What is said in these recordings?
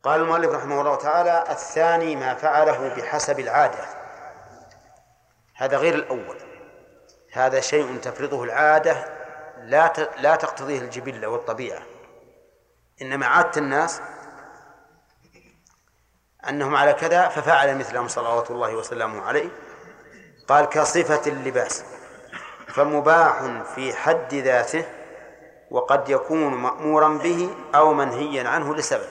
قال المؤلف رحمه الله تعالى: الثاني ما فعله بحسب العادة. هذا غير الأول، هذا شيء تفرضه العادة لا تقتضيه الجبلة والطبيعة، إنما عادة الناس أنهم على كذا ففعل مثلهم صلوات الله وسلامه عليه. قال: كصفة اللباس، فمباح في حد ذاته، وقد يكون مأمورا به أو منهيا عنه لسبب.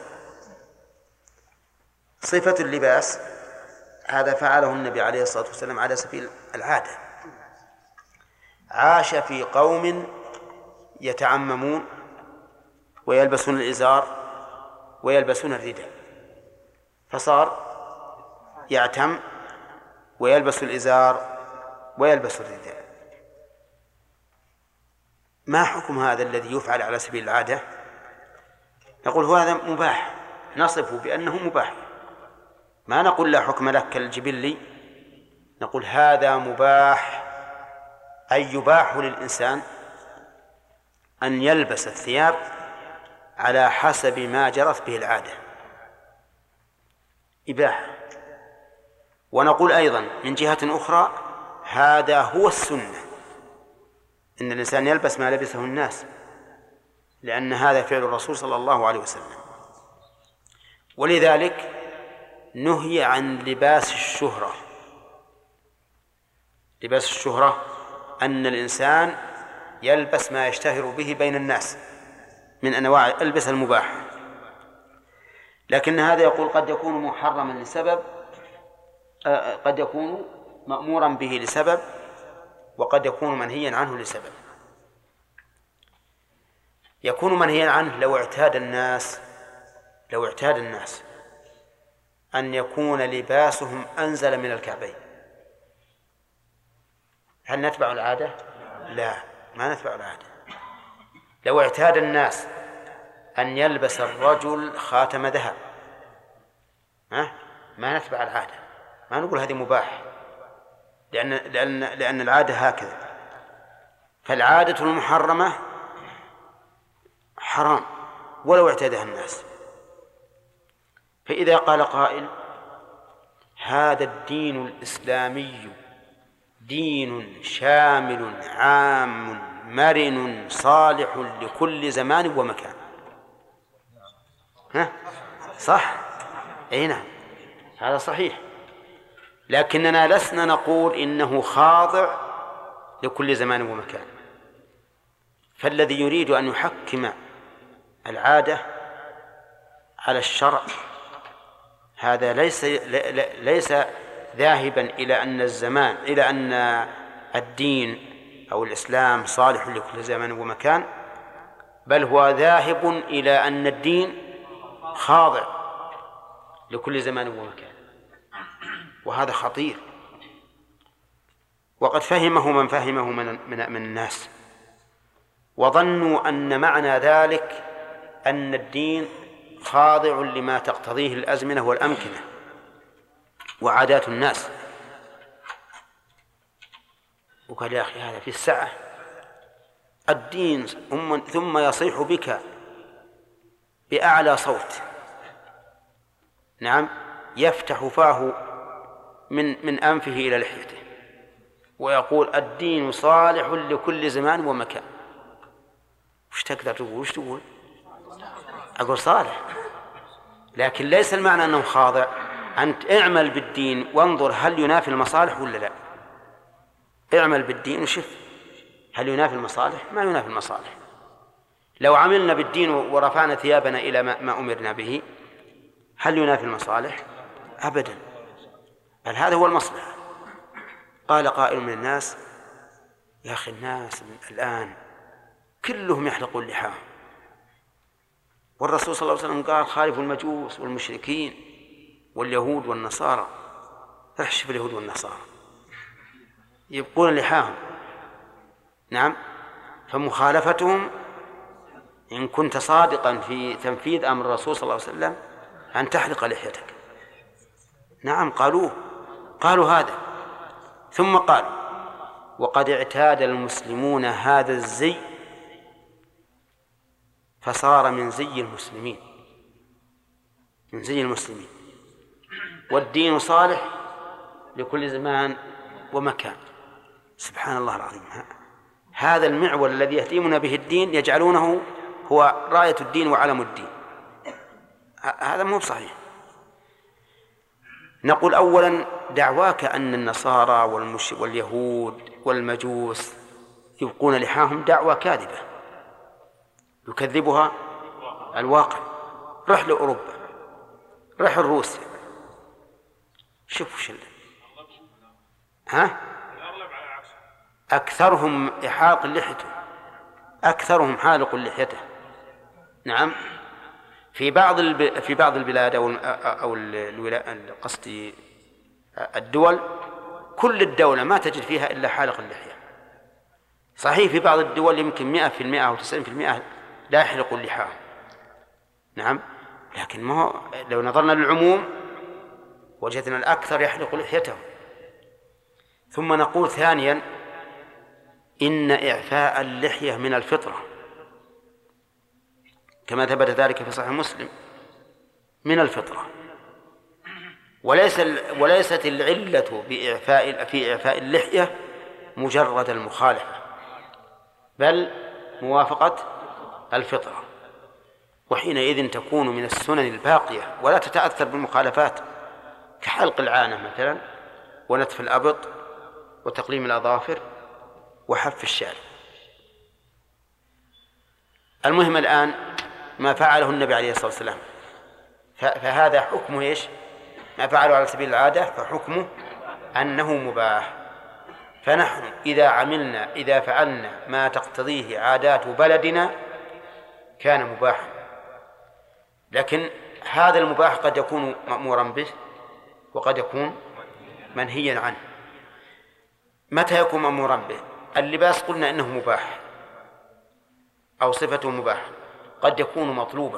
صفة اللباس هذا فعله النبي عليه الصلاة والسلام على سبيل العادة. عاش في قوم يتعممون ويلبسون الإزار ويلبسون الرداء، فصار يعتم ويلبس الإزار ويلبس الرداء. ما حكم هذا الذي يفعل على سبيل العادة؟ نقول هو هذا مباح، نصفه بأنه مباح، ما نقول لا حكم له كالجبلي، نقول هذا مباح، أي يباح للإنسان أن يلبس الثياب على حسب ما جرت به العادة، إباحة. ونقول أيضا من جهة أخرى هذا هو السنة، إن الإنسان يلبس ما لبسه الناس، لأن هذا فعل الرسول صلى الله عليه وسلم. ولذلك نهي عن لباس الشهرة. لباس الشهرة أن الإنسان يلبس ما يشتهر به بين الناس من أنواع الألبسة المباحة، لكن هذا يقول قد يكون محرما لسبب، قد يكون مأمورا به لسبب، وقد يكون منهيا عنه لسبب. يكون منهيا عنه لو اعتاد الناس أن يكون لباسهم أنزل من الكعبين. هل نتبع العادة؟ لا، ما نتبع العادة. لو اعتاد الناس أن يلبس الرجل خاتم ذهب، ما نتبع العادة، ما نقول هذه مباح، لأن العادة هكذا. فالعادة المحرمة حرام ولو اعتادها الناس. فإذا قال قائل: هذا الدين الإسلامي دين شامل عام مرن صالح لكل زمان ومكان، صح؟ أي نعم، هذا صحيح، لكننا لسنا نقول إنه خاضع لكل زمان ومكان. فالذي يريد أن يحكم العادة على الشرع هذا ليس ذاهبا إلى أن الدين أو الإسلام صالح لكل زمان ومكان، بل هو ذاهب إلى أن الدين خاضع لكل زمان ومكان، وهذا خطير. وقد فهمه من فهمه من الناس، وظنوا أن معنى ذلك أن الدين خاضع لما تقتضيه الأزمنة والأمكنة وعادات الناس. وقال: يا أخي هذا في السعة، الدين ثم يصيح بك بأعلى صوت، نعم، يفتح فاه من أنفه إلى لحيته ويقول: الدين صالح لكل زمان ومكان. وش تقدر تقول؟ وش تقول؟ أقول صالح، لكن ليس المعنى أنه خاضع. أنت اعمل بالدين وانظر هل ينافي المصالح ولا لا. اعمل بالدين وشوف هل ينافي المصالح. ما ينافي المصالح. لو عملنا بالدين ورفعنا ثيابنا إلى ما أمرنا به هل ينافي المصالح؟ أبدا، بل هذا هو المصلحة. قال قائل من الناس: يا أخي الناس الآن كلهم يحلقون لحاهم، والرسول صلى الله عليه وسلم قال: خالفوا المجوس والمشركين واليهود والنصارى. احشف اليهود والنصارى يبقون لحاهم. نعم، فمخالفتهم إن كنت صادقا في تنفيذ أمر الرسول صلى الله عليه وسلم أن تحلق لحيتك. نعم، قالوا هذا. ثم قالوا: وقد اعتاد المسلمون هذا الزي فصار من زي المسلمين. من زي المسلمين. والدين صالح لكل زمان ومكان. سبحان الله العظيم، هذا المعول الذي يهتمون به الدين يجعلونه هو راية الدين وعلم الدين. هذا مو صحيح. نقول أولا دعواك أن النصارى واليهود والمجوس يبقون لحاهم دعوة كاذبة يكذبها الواقع. رح لأوروبا، رح روسيا، شوفوا أكثرهم حالق لحيته، أكثرهم حالق لحيته. نعم، في بعض البلاد أو قصدي الدول، كل الدولة ما تجد فيها إلا حالق اللحية. صحيح في بعض الدول يمكن 100% أو 90% لا يحلق اللحاهم. نعم، لكن ما هو لو نظرنا للعموم وجدنا الأكثر يحلق لحيته. ثم نقول ثانيا إن إعفاء اللحية من الفطرة كما ثبت ذلك في صحيح مسلم، من الفطرة، وليست العلة في إعفاء اللحية مجرد المخالفة، بل موافقة الفطرة. وحينئذ تكون من السنن الباقية ولا تتأثر بالمخالفات، كحلق العانة مثلا، ونتف الأبط، وتقليم الأظافر، وحف الشعر. المهم الآن ما فعله النبي عليه الصلاة والسلام، فهذا حكمه إيش؟ ما فعله على سبيل العادة فحكمه أنه مباح. فنحن إذا فعلنا ما تقتضيه عادات بلدنا كان مباحا. لكن هذا المباح قد يكون مأمورا به وقد يكون منهيا عنه. متى يكون مأمورا به؟ اللباس قلنا إنه مباح أو صفته مباح. قد يكون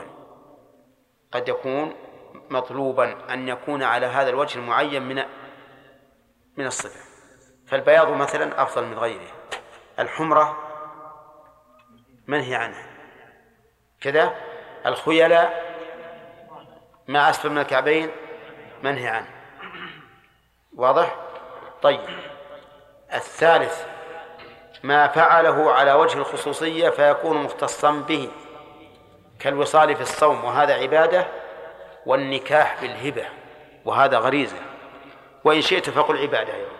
مطلوبا أن يكون على هذا الوجه المعين من الصفة. فالبياض مثلا أفضل من غيره، الحمرة منهي عنها، كذا الخيلاء ما أسفل من الكعبين منهي عنه. واضح؟ طيب، الثالث ما فعله على وجه الخصوصية فيكون مختصا به، كالوصال في الصوم وهذا عبادة، والنكاح بالهبة وهذا غريزة، وإن شئت فقل عبادة أيضا.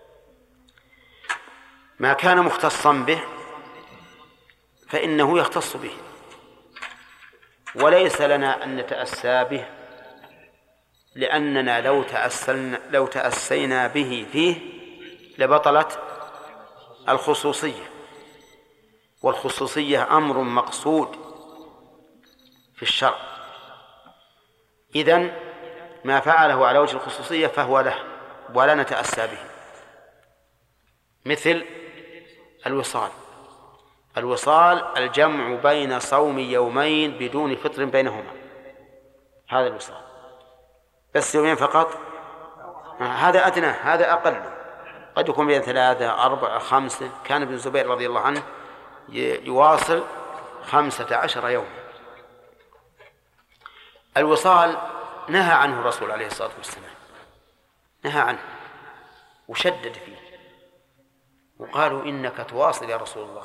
ما كان مختصا به فإنه يختص به، وليس لنا أن نتأسى به، لأننا لو تأسينا به فيه لبطلت الخصوصية، والخصوصية أمر مقصود في الشرع. إذن ما فعله على وجه الخصوصية فهو له ولا نتأسى به، مثل الوصال الجمع بين صوم يومين بدون فطر بينهما، هذا الوصال، بس يومين فقط، هذا أدنى، هذا أقل، قد يكون بين 3 4 5. كان ابن الزبير رضي الله عنه يواصل 15 يوما. الوصال نهى عنه الرسول عليه الصلاة والسلام، نهى عنه وشدد فيه، وقالوا إنك تواصل يا رسول الله،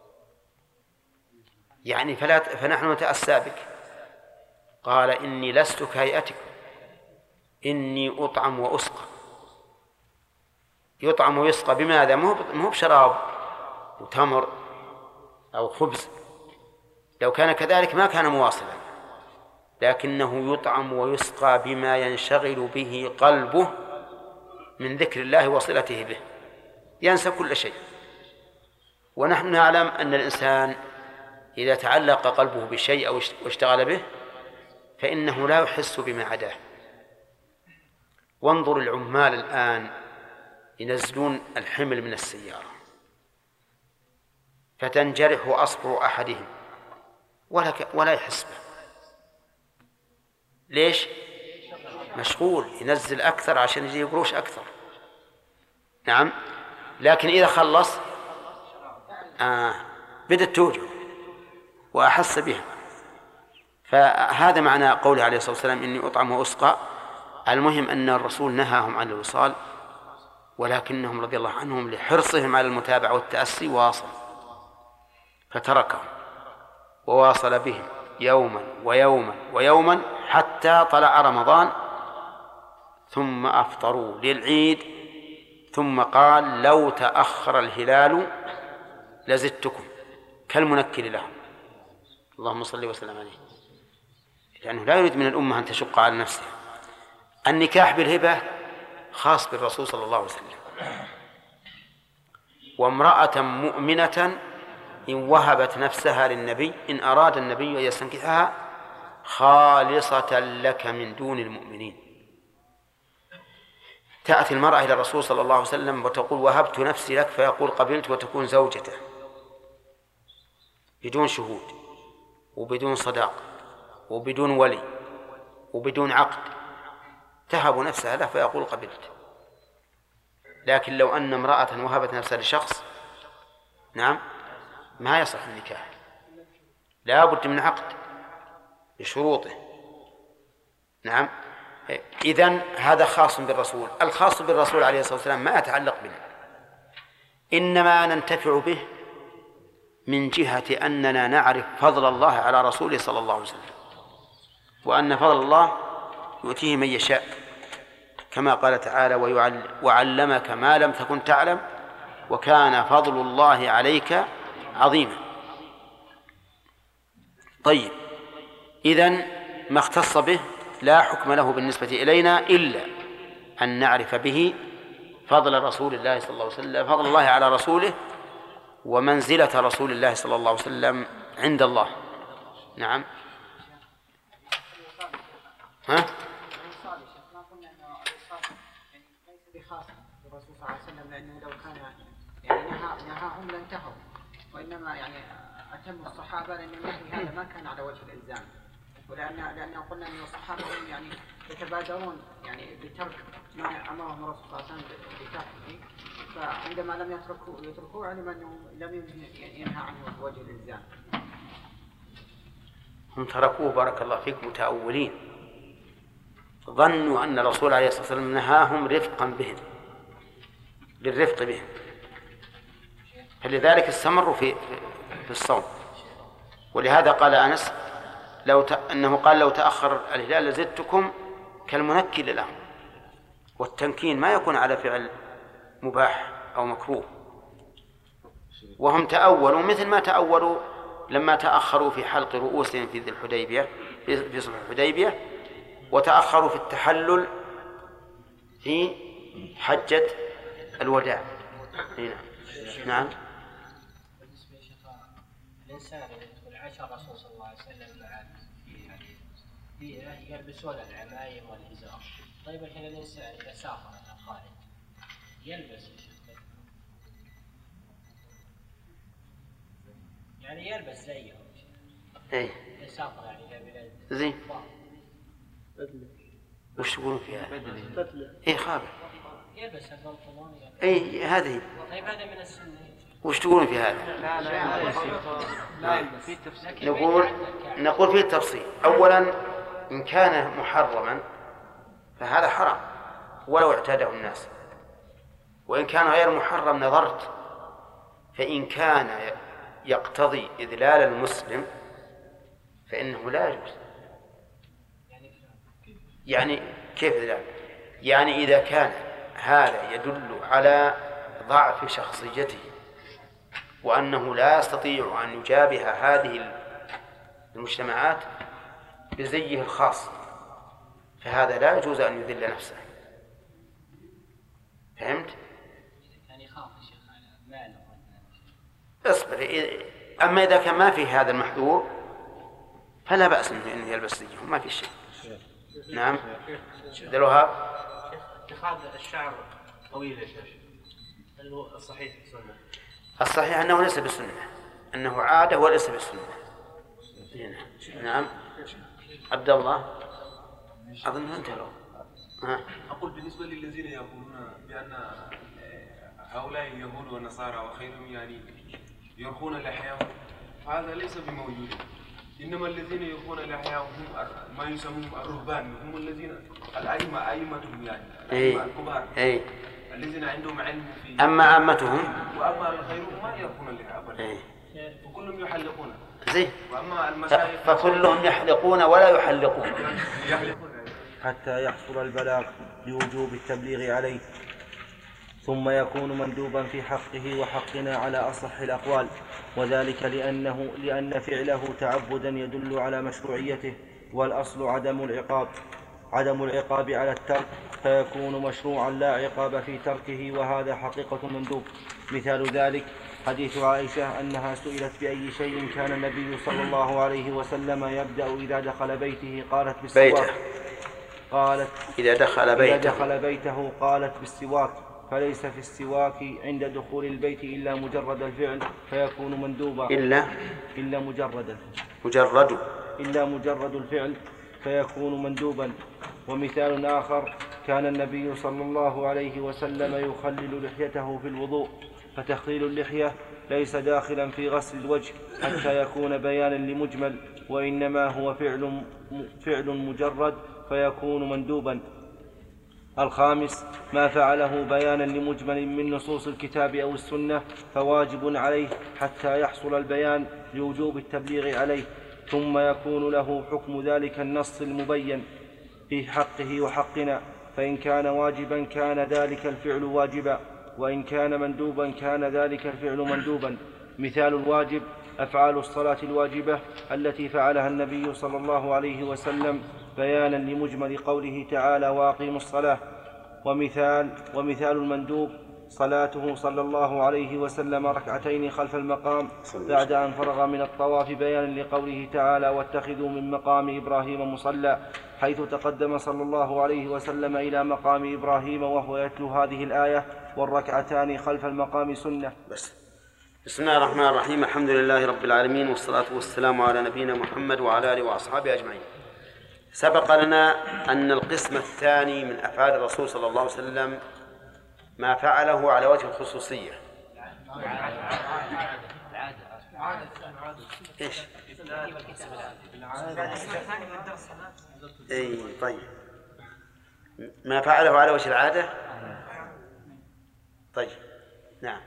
يعني فنحن نتأسى بك. قال إني لست كهيئتكم، إني أطعم وأسقى. يطعم ويسقى بماذا؟ مو بشراب وتمر أو خبز، لو كان كذلك ما كان مواصلا، لكنه يطعم ويسقى بما ينشغل به قلبه من ذكر الله وصلته به، ينسى كل شيء. ونحن نعلم أن الإنسان إذا تعلق قلبه بشيء أو اشتغل به فإنه لا يحس بما عداه. وانظر العمال الآن ينزلون الحمل من السيارة فتنجرح أصبع أحدهم ولا يحس به. ليش؟ مشغول ينزل أكثر عشان يجي قروش أكثر. نعم، لكن إذا خلص بدأت توجه وأحس بها. فهذا معنى قوله عليه الصلاة والسلام إني أطعم وأسقى. المهم أن الرسول نهاهم عن الوصال، ولكنهم رضي الله عنهم لحرصهم على المتابعة والتأسي واصل، فتركهم وواصل بهم يوما ويوما ويوما حتى طلع رمضان، ثم أفطروا للعيد، ثم قال لو تأخر الهلال لزدتكم كالمنكل لهم. اللهم صل وسلم عليه، لأنه لا يريد من الأمة أن تشق على نفسها. النكاح بالهبة خاص بالرسول صلى الله عليه وسلم. وامرأة مؤمنة إن وهبت نفسها للنبي إن أراد النبي أن يستنكحها خالصة لك من دون المؤمنين. تأتي المرأة إلى الرسول صلى الله عليه وسلم وتقول وهبت نفسي لك، فيقول قبلت، وتكون زوجته بدون شهود وبدون صداق وبدون ولي وبدون عقد، تهب نفسها له فيقول قبلت. لكن لو أن امرأة وهبت نفسها لشخص، نعم، ما يصح النكاح، لا بد من عقد بشروطه. نعم. إذن هذا خاص بالرسول. الخاص بالرسول عليه الصلاة والسلام ما يتعلق بنا، إنما ننتفع به من جهة أننا نعرف فضل الله على رسوله صلى الله عليه وسلم، وأن فضل الله يؤتيه من يشاء، كما قال تعالى وعلمك ما لم تكن تعلم وكان فضل الله عليك عظيما. طيب، إذن ما اختص به لا حكم له بالنسبة إلينا إلا أن نعرف به فضل رسول الله صلى الله عليه وسلم، فضل الله على رسوله ومنزلة رسول الله صلى الله عليه وسلم عند الله. نعم. ها؟ الرسول صلى الله عليه وسلم، لأنه لو كان يعني نهاهم لانتهوا، وإنما يعني أتم الصحابة، لأن النهي هذا ما كان على وجه الإلزام، لأن قلنا أن الصحابة هم يعني يتبادرون يعني بترك ما أمرهم الرسول صلى الله عليه وسلم بتركه، فعندما لم يتركوه علم أنه لم ينهى عنه بوجه الإلزام. هم تركوه بارك الله فيكم متأولين، ظنوا أن الرسول عليه الصلاة والسلام نهاهم رفقا بهم، للرفق بهم، فلذلك استمروا في الصوم. ولهذا قال أنس أنه قال لو تأخر الهلال لزدتكم كالمنكل لهم. والتنكين ما يكون على فعل مباح أو مكروه، وهم تأولوا مثل ما تأولوا لما تأخروا في حلق رؤوسهم في ذي الحديبية في صلح الحديبية، وتأخروا في التحلل في حجة الوداع. هنا. نعم. بالنسبة لشيخ الإنسان يدخل عاش الرسول صلى الله عليه وسلم مع في يلبسون العمايم والإزار. طيب الحين الإنسان إذا سافر إلى الخارج يلبس يعني يلبس زيهم. إيه. إذا سافر يعني إلى بلاد زين. وش تقولون فيها؟ إيه خابر. يلبس البنطلون. إيه هذه. طيب هذا من السنة. وش تقولون في هذا؟ نقول فيه التفصيل. أولا إن كان محرما فهذا حرام ولو اعتاده الناس، وإن كان غير محرم نظرت، فإن كان يقتضي إذلال المسلم فإنه لا يجوز. يعني كيف إذلال؟ يعني إذا كان هذا يدل على ضعف شخصيته وأنه لا يستطيع أن يجابه هذه المجتمعات بزيه الخاص، فهذا لا يجوز أن يذل نفسه. فهمت؟ يعني يخاف الشيخ على ماله. اصبر. أما إذا كان ما في هذا المحذور فلا بأس أنه يلبس زيه، ما في شيء. نعم. دلوها اتخاذ الشعر طويل يا شيخ، هل هو الصحيح السنة؟ الصحيح أنه ليس بالسنة، أنه عادة وليس بالسنة. نعم. عبد الله أظن أنت لو أقول بالنسبة للذين يقولون بأن هؤلاء اليهود والنصارى وخيرهم يعني يرخون لحيهم، هذا ليس بموجود. إنما الذين يخون الأحياء هم ما يسمون الرهبان، هم الذين أئمتهم يعني الكبار الذين عندهم علم في. أما عامتهم وأما الخير ما يخون الأحياء أبدا، وكلهم يحلقون. زين. وأما المشايخ فكلهم يحلقون ولا يحلقون حتى يحصل البلاغ لوجوب التبليغ عليه، ثم يكون مندوبا في حقه وحقنا على أصح الأقوال، وذلك لأن فعله تعبدا يدل على مشروعيته، والأصل عدم العقاب على الترك، فيكون مشروعا لا عقاب في تركه، وهذا حقيقة المندوب. مثال ذلك حديث عائشة أنها سئلت بأي شيء كان النبي صلى الله عليه وسلم يبدأ إذا دخل بيته، قالت بالسواك. إذا دخل بيته قالت بالسواك، فليس في السواك عند دخول البيت إلا مجرد الفعل، فيكون مندوبا. إلا مجرد الفعل فيكون مندوبا. ومثال آخر كان النبي صلى الله عليه وسلم يخلل لحيته في الوضوء، فتخليل اللحية ليس داخلا في غسل الوجه حتى يكون بيانا لمجمل، وإنما هو فعل مجرد فيكون مندوبا. الخامس ما فعله بيانا لمجمل من نصوص الكتاب أو السنة فواجب عليه حتى يحصل البيان لوجوب التبليغ عليه، ثم يكون له حكم ذلك النص المبين في حقه وحقنا، فإن كان واجبا كان ذلك الفعل واجبا، وإن كان مندوبا كان ذلك الفعل مندوبا. مثال الواجب أفعال الصلاة الواجبة التي فعلها النبي صلى الله عليه وسلم بيانا لمجمل قوله تعالى وأقيموا الصلاة. ومثال المندوب صلاته صلى الله عليه وسلم ركعتين خلف المقام بعد أن فرغ من الطواف بيانا لقوله تعالى واتخذوا من مقام إبراهيم مصلى، حيث تقدم صلى الله عليه وسلم إلى مقام إبراهيم وهو يتلو هذه الآية والركعتان خلف المقام سنة. بسم الله الرحمن الرحيم. الحمد لله رب العالمين، والصلاة والسلام على نبينا محمد وعلى آله وأصحابه أجمعين. سبق لنا أن القسم الثاني من أفعال الرسول صلى الله عليه وسلم ما فعله على وجه الخصوصية. إيش؟ طيب، ما فعله على وجه العادة. طيب، نعم.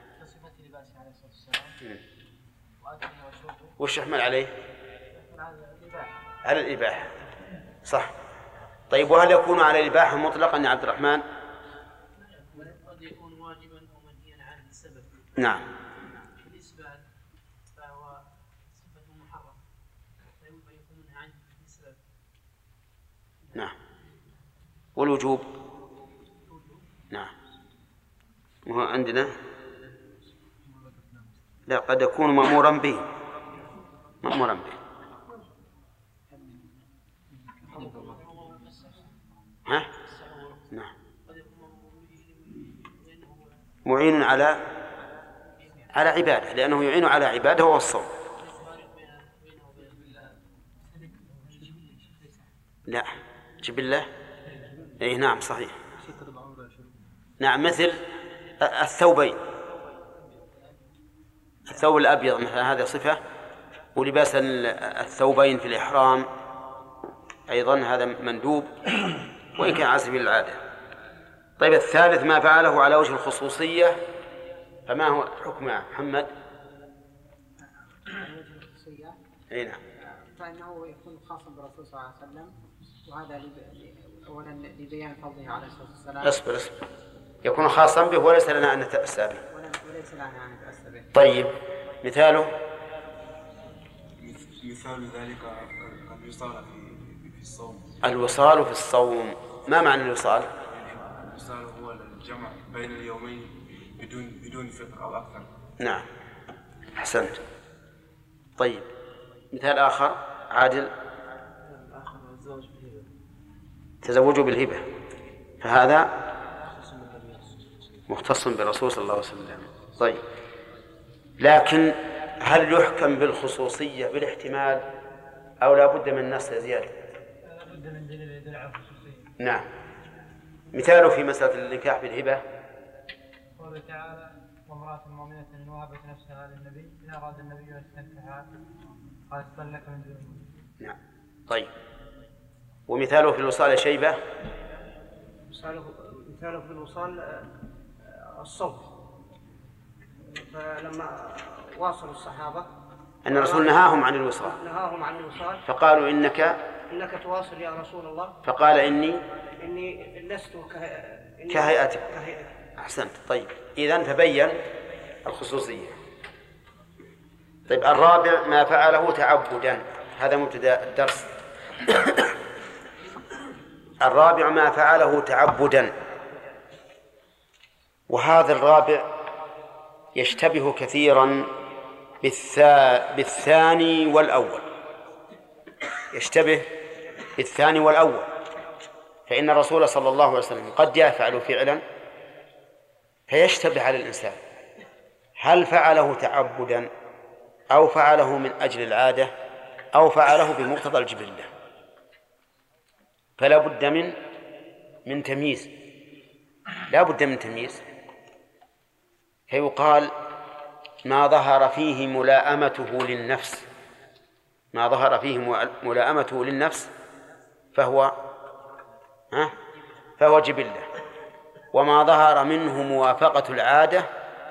وش يحمل عليه؟ على الإباحة، صح. طيب، وهل يكون على الإباحة مطلقا يا عبد الرحمن؟ قد يكون واجبا ومنهيا عنه السبب. نعم. بالإثبات فهو صفة محرمة، فيمكن يكون منهي عنه السبب. نعم. والوجوب؟ نعم. وهو عندنا لا، قد يكون مأمورا به. ها؟ نعم. معين على عباده، لأنه يعين على عباده وهو الصوم. لا، جبلة. أي نعم، صحيح. نعم، مثل الثوبين، الثوب الأبيض مثلا هذا صفة، ولباس الثوبين في الإحرام أيضا هذا مندوب وإن كان على سبيل العادة. طيب، الثالث ما فعله على وجه الخصوصية، فما هو حكمه محمد؟ على وجه الخصوصية. أي نعم. فإنه يكون خاصا بالرسول صلى الله عليه وسلم، وهذا أولا لبيان فضله عليه الصلاة والسلام. اصبر. يكون خاصا به وليس لنا أن نتأسى به. وليس لنا أن نتأسى به. طيب، مثاله؟ مثال ذلك الوصال في الصوم. الوصال في الصوم، ما معنى الوصال؟ الوصال هو الجمع بين اليومين بدون فطر أو أكثر. نعم، أحسنت. طيب، مثال آخر عادل؟ تزوجوا بالهبة، فهذا مختص بالرسول صلى الله عليه وسلم. طيب، لكن هل يحكم بالخصوصية بالاحتمال أو لا بد من نص زيادة؟ لا بد من دليل يدل على الخصوصية. نعم. مثاله في مسألة النكاح بالهبة قوله تعالى وامرأة مؤمنة إن وهبت نفسها للنبي إن أراد النبي أن يستنكحها نعم. طيب، ومثاله في الوصال يا شيبة؟ مثاله في الوصال الصوت، فلما واصلوا الصحابة أن الرسول نهاهم عن الوصال، فقالوا إنك تواصل يا رسول الله، فقال إني لست كهيئتك. أحسنت. طيب، إذن فبين الخصوصية. طيب، الرابع ما فعله تعبدا، هذا مبتدأ الدرس. الرابع ما فعله تعبدا، وهذا الرابع يشتبه كثيرا بالثاني والأول، يشتبه بالثاني والأول، فإن الرسول صلى الله عليه وسلم قد يفعل فعلا فيشتبه على الإنسان هل فعله تعبدا أو فعله من أجل العادة أو فعله بمقتضى الجبلة، فلا بد من تمييز، لا بد من تمييز. فيقال ما ظهر فيه ملائمته للنفس، ما ظهر فيه ملائمته للنفس فهو جبلة، وما ظهر منه موافقة العادة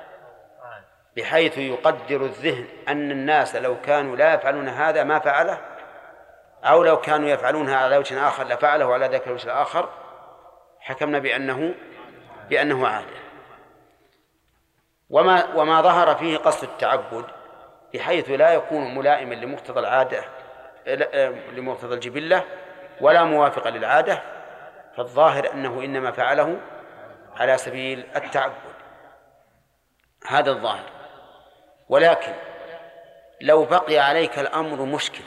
بحيث يقدر الذهن أن الناس لو كانوا لا يفعلون هذا ما فعله، أو لو كانوا يفعلونها على وجه آخر لفعله على ذاك الوجه الآخر، حكمنا بأنه عادة. وما ظهر فيه قصد التعبد بحيث لا يكون ملائما لمقتضى العادة لمقتضى الجبلة ولا موافقا للعادة، فالظاهر أنه إنما فعله على سبيل التعبد، هذا الظاهر. ولكن لو بقي عليك الأمر مشكلة،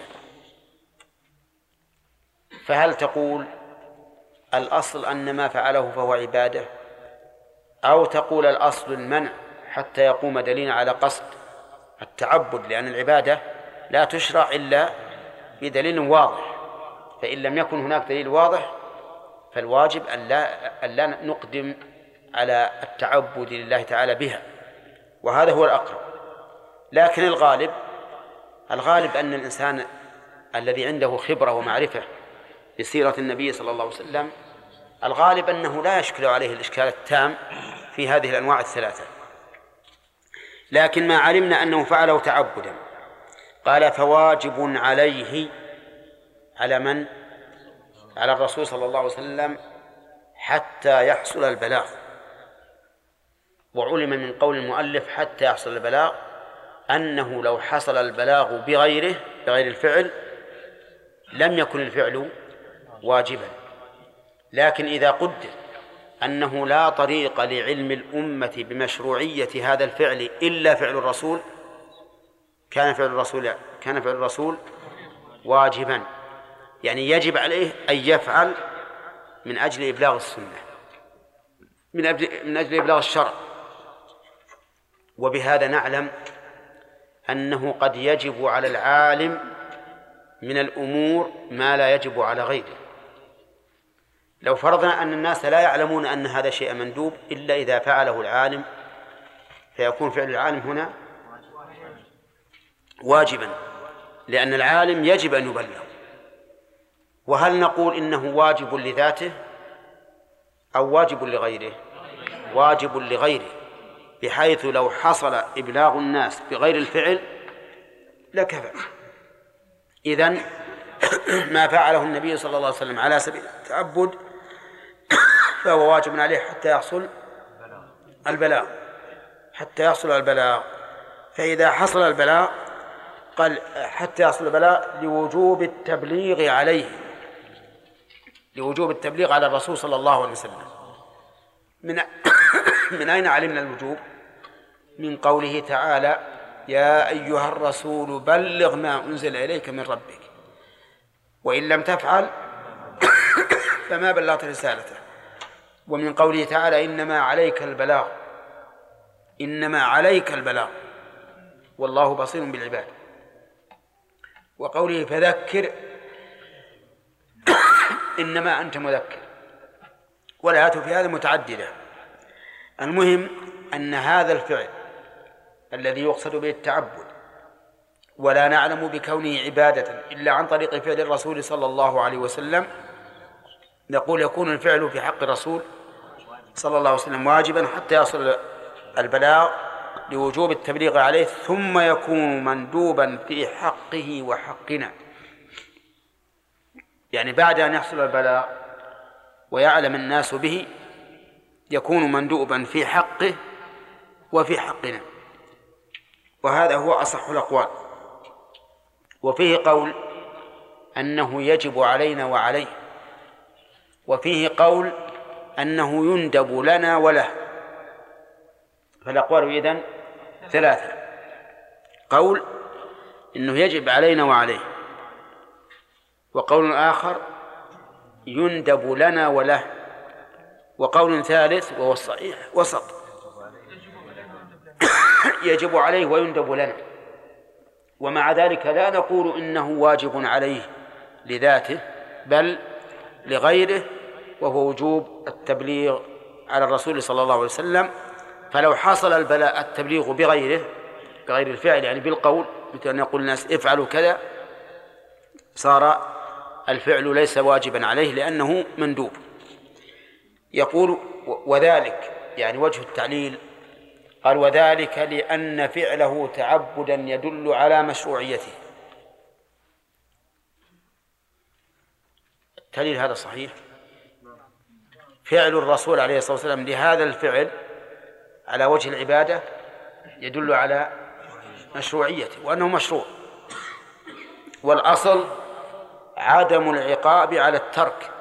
فهل تقول الأصل أن ما فعله فهو عبادة، أو تقول الأصل المنع حتى يقوم دليل على قصد التعبد، لأن العبادة لا تشرع إلا بدليل واضح، فإن لم يكن هناك دليل واضح فالواجب أن لا نقدم على التعبد لله تعالى بها، وهذا هو الأقرب. لكن الغالب أن الإنسان الذي عنده خبرة ومعرفة بسيرة النبي صلى الله عليه وسلم الغالب أنه لا يشكل عليه الإشكال التام في هذه الأنواع الثلاثة. لكن ما علمنا أنه فعله تعبدا، قال فواجب عليه، على من؟ على الرسول صلى الله عليه وسلم حتى يحصل البلاغ. وعلم من قول المؤلف حتى يحصل البلاغ أنه لو حصل البلاغ بغير الفعل لم يكن الفعل واجبا. لكن إذا قدر أنه لا طريق لعلم الأمة بمشروعية هذا الفعل إلا فعل الرسول، كان فعل الرسول واجبا، يعني يجب عليه أن يفعل من أجل إبلاغ السنة، من أجل إبلاغ الشرع. وبهذا نعلم أنه قد يجب على العالم من الأمور ما لا يجب على غيره. لو فرضنا أن الناس لا يعلمون أن هذا شيء مندوب إلا إذا فعله العالم، فيكون فعل العالم هنا واجبا، لأن العالم يجب أن يبلغ. وهل نقول إنه واجب لذاته أو واجب لغيره؟ واجب لغيره، بحيث لو حصل إبلاغ الناس بغير الفعل لكفى. إذن ما فعله النبي صلى الله عليه وسلم على سبيل التعبد فهو واجب عليه حتى يحصل البلاغ، فإذا حصل البلاغ قال حتى يحصل البلاغ لوجوب التبليغ عليه، لوجوب التبليغ على الرسول صلى الله عليه وسلم. من أين علمنا الوجوب؟ من قوله تعالى يا أيها الرسول بلغ ما أنزل إليك من ربك وإن لم تفعل فما بلغت رسالته. ومن قوله تعالى إنما عليك البلاغ والله بصير بالعباد. وقوله فذكر إنما أنت مذكر. والآيات في هذا متعددة. المهم أن هذا الفعل الذي يقصد به التعبد ولا نعلم بكونه عبادة إلا عن طريق فعل الرسول صلى الله عليه وسلم، نقول يكون الفعل في حق الرسول صلى الله عليه وسلم واجبا حتى يصل البلاغ لوجوب التبليغ عليه، ثم يكون مندوبا في حقه وحقنا، يعني بعد أن يحصل البلاغ ويعلم الناس به يكون مندوبا في حقه وفي حقنا. وهذا هو أصح الأقوال. وفيه قول أنه يجب علينا وعليه، وفيه قول أنه يندب لنا وله. فالأقوال إذن ثلاثة: قول إنه يجب علينا وعليه، وقول آخر يندب لنا وله، وقول ثالث وهو الصحيح وسط يجب عليه ويندب لنا. ومع ذلك لا نقول إنه واجب عليه لذاته بل لغيره، وهو وجوب التبليغ على الرسول صلى الله عليه وسلم. فلو حصل التبليغ بغير الفعل، يعني بالقول، مثل أن يقول الناس افعلوا كذا، صار الفعل ليس واجبا عليه لأنه مندوب. يقول وذلك، يعني وجه التعليل، قال وذلك لأن فعله تعبدا يدل على مشروعيته. التعليل هذا صحيح. فعل الرسول عليه الصلاة والسلام لهذا الفعل على وجه العبادة يدل على مشروعيته وأنه مشروع. والأصل عدم العقاب على الترك،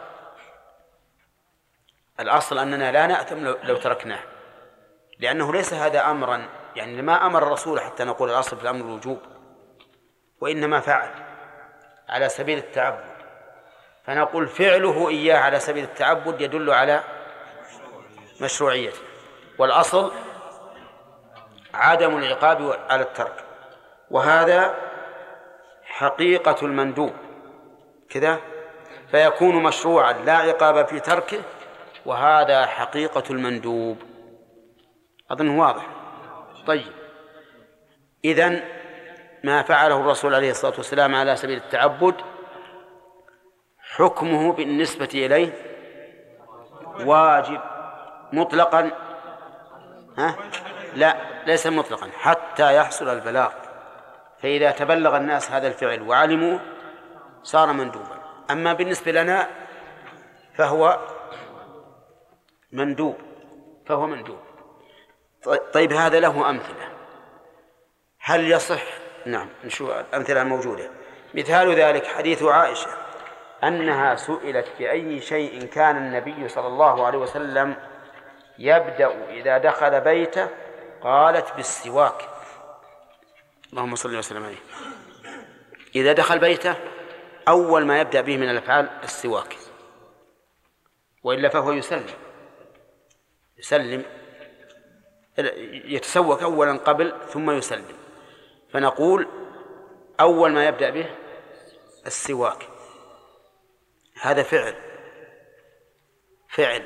الأصل أننا لا نأثم لو تركناه، لأنه ليس هذا أمرا، يعني ما أمر الرسول حتى نقول الأصل في الأمر الوجوب، وإنما فعل على سبيل التعبد، فنقول فعله إياه على سبيل التعبد يدل على مشروعيته. والأصل عدم العقاب على الترك، وهذا حقيقة المندوب كذا، فيكون مشروعا لا عقاب في تركه، وهذا حقيقة المندوب. أظن واضح. طيب، إذن ما فعله الرسول عليه الصلاة والسلام على سبيل التعبد حكمه بالنسبة إليه واجب مطلقا؟ لا، ليس مطلقا حتى يحصل البلاغ، فإذا تبلغ الناس هذا الفعل وعلموا صار مندوبا. أما بالنسبة لنا فهو مندوب. طيب، هذا له أمثلة، هل يصح؟ نعم، نشوف الأمثلة الموجودة. مثال ذلك حديث عائشة أنها سئلت بأي شيء كان النبي صلى الله عليه وسلم يبدأ إذا دخل بيته، قالت بالسواك. اللهم صل وسلم عليه. إذا دخل بيته أول ما يبدأ به من الأفعال السواك، وإلا فهو يسلم، يتسوك أولا قبل ثم يسلم، فنقول أول ما يبدأ به السواك. هذا فعل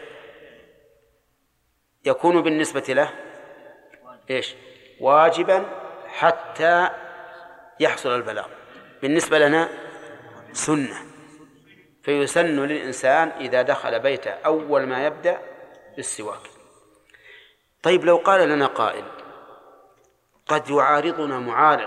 يكون بالنسبة له إيش؟ واجبا حتى يحصل البلاغ. بالنسبة لنا سنة، فيسن للإنسان إذا دخل بيته أول ما يبدأ بالسواك. طيب، لو قال لنا قائل قد يعارضنا معارض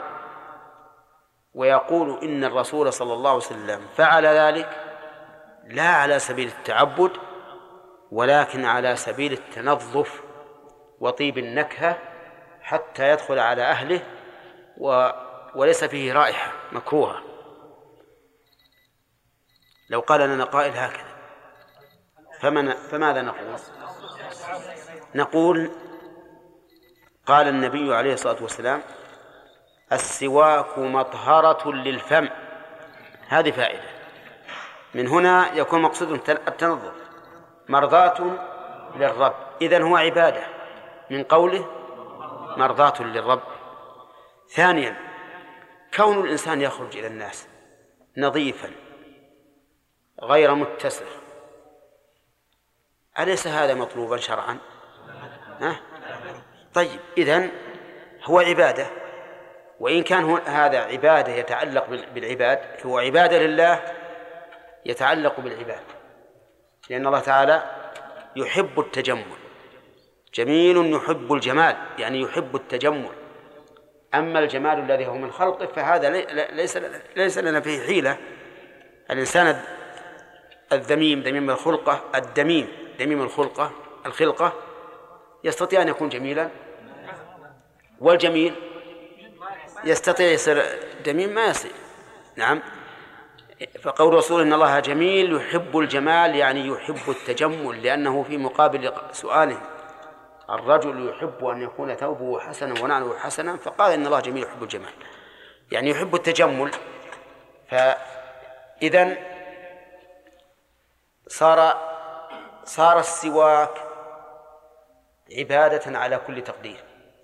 ويقول إن الرسول صلى الله عليه وسلم فعل ذلك لا على سبيل التعبد ولكن على سبيل التنظف وطيب النكهة حتى يدخل على أهله وليس فيه رائحة مكروهة. لو قال لنا قائل هكذا فماذا نقول؟ نقول قال النبي عليه الصلاة والسلام السواك مطهرة للفم. هذه فائدة، من هنا يكون مقصود التنظف، مرضاة للرب، إذن هو عبادة من قوله مرضاة للرب. ثانيا، كون الإنسان يخرج إلى الناس نظيفا غير متسخ، أليس هذا مطلوبا شرعا؟ طيب، إذن هو عبادة وإن كان هذا عبادة يتعلق بالعباد، هو عبادة لله يتعلق بالعباد، لأن الله تعالى يحب التجمل، جميل يحب الجمال، يعني يحب التجمل. أما الجمال الذي هو من خلقه فهذا ليس لنا فيه حيلة. الإنسان الذميم دميم الخلقة، الدميم دميم الخلقة يستطيع أن يكون جميلا، والجميل يستطيع يصير دميم ما يصير. نعم. فقول رسول إن الله جميل يحب الجمال يعني يحب التجمل، لأنه في مقابل سؤاله الرجل يحب أن يكون ثوبه حسنا ونعله حسنا، فقال إن الله جميل يحب الجمال يعني يحب التجمل. فإذن صار السواك عبادة على كل تقدير،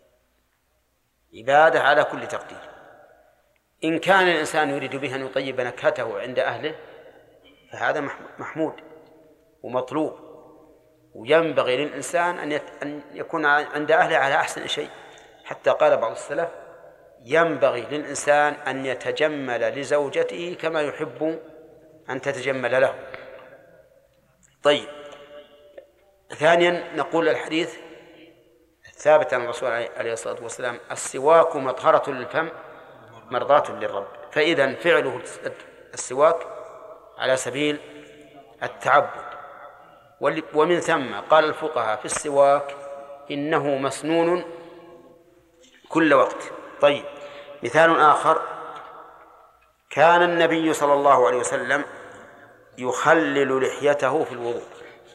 عبادة على كل تقدير. إن كان الإنسان يريد به أن يطيب نكهته عند أهله فهذا محمود ومطلوب، وينبغي للإنسان أن يكون عند أهله على أحسن شيء. حتى قال بعض السلف ينبغي للإنسان أن يتجمل لزوجته كما يحب أن تتجمل له. طيب، ثانيا نقول الحديث الثابت عن الرسول عليه الصلاة والسلام السواك مطهرة للفم مرضاة للرب، فإذا فعله السواك على سبيل التعبد. ومن ثم قال الفقهاء في السواك إنه مسنون كل وقت. طيب، مثال آخر: كان النبي صلى الله عليه وسلم يخلل لحيته في الوضوء،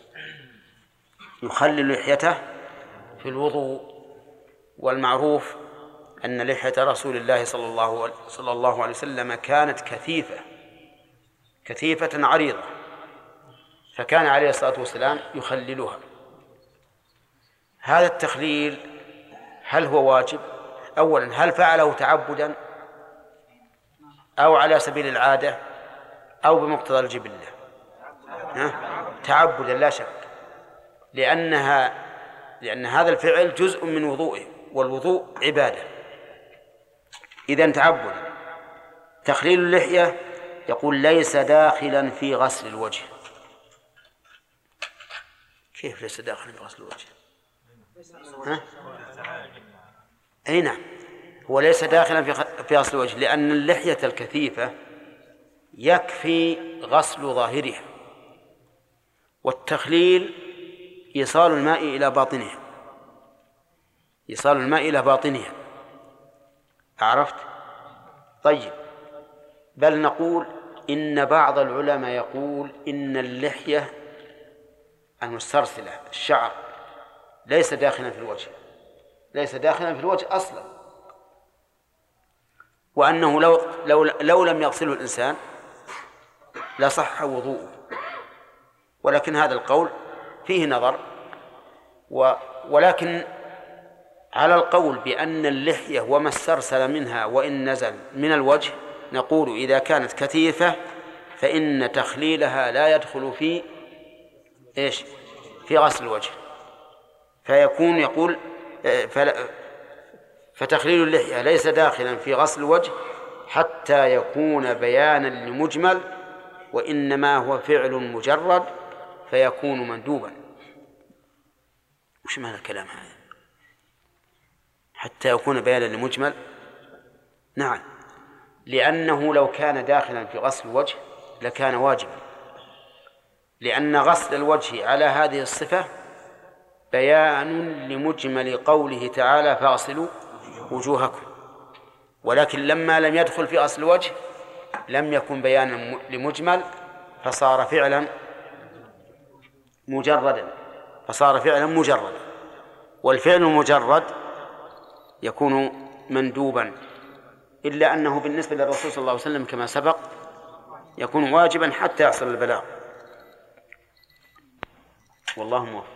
يخلل لحيته في الوضوء. والمعروف أن لحية رسول الله صلى الله عليه وسلم كانت كثيفة عريضة، فكان عليه الصلاة والسلام يخللها. هذا التخليل هل هو واجب؟ أولا، هل فعله تعبدا أو على سبيل العادة أو بمقتضى الجبلة؟ تعبدا لا شك، لأن هذا الفعل جزء من وضوئه، والوضوء عبادة. إذن تعبدا. تخليل اللحية يقول ليس داخلا في غسل الوجه. كيف ليس داخلا في غسل الوجه؟ أي نعم، هو ليس داخلا في غسل الوجه، لأن اللحية الكثيفة يكفي غسل ظاهرها، والتخليل إيصال الماء إلى باطنها، إيصال الماء إلى باطنها. عرفت؟ طيب، بل نقول إن بعض العلماء يقول إن اللحية المسترسلة الشعر ليس داخلا في الوجه، ليس داخلا في الوجه أصلا، وأنه لو لم يغسله الإنسان لصح وضوءه. ولكن هذا القول فيه نظر، ولكن على القول بأن اللحية وما استرسل منها وإن نزل من الوجه نقول إذا كانت كثيفة فإن تخليلها لا يدخل في في غسل الوجه، فيكون يقول فتخليل اللحية ليس داخلا في غسل الوجه حتى يكون بيانا لمجمل، وإنما هو فعل مجرد فيكون مندوبا. وش معنى الكلام هذا؟ حتى يكون بيانا لمجمل؟ نعم، لأنه لو كان داخلا في غسل الوجه لكان واجبا، لأن غسل الوجه على هذه الصفة بيان لمجمل قوله تعالى فاغسلوا وجوهكم، ولكن لما لم يدخل في غسل الوجه لم يكن بيانا لمجمل فصار فعلا مجردا، والفعل المجرد يكون مندوبا، إلا أنه بالنسبة للرسول صلى الله عليه وسلم كما سبق يكون واجبا حتى يحصل البلاغ. والله موفق.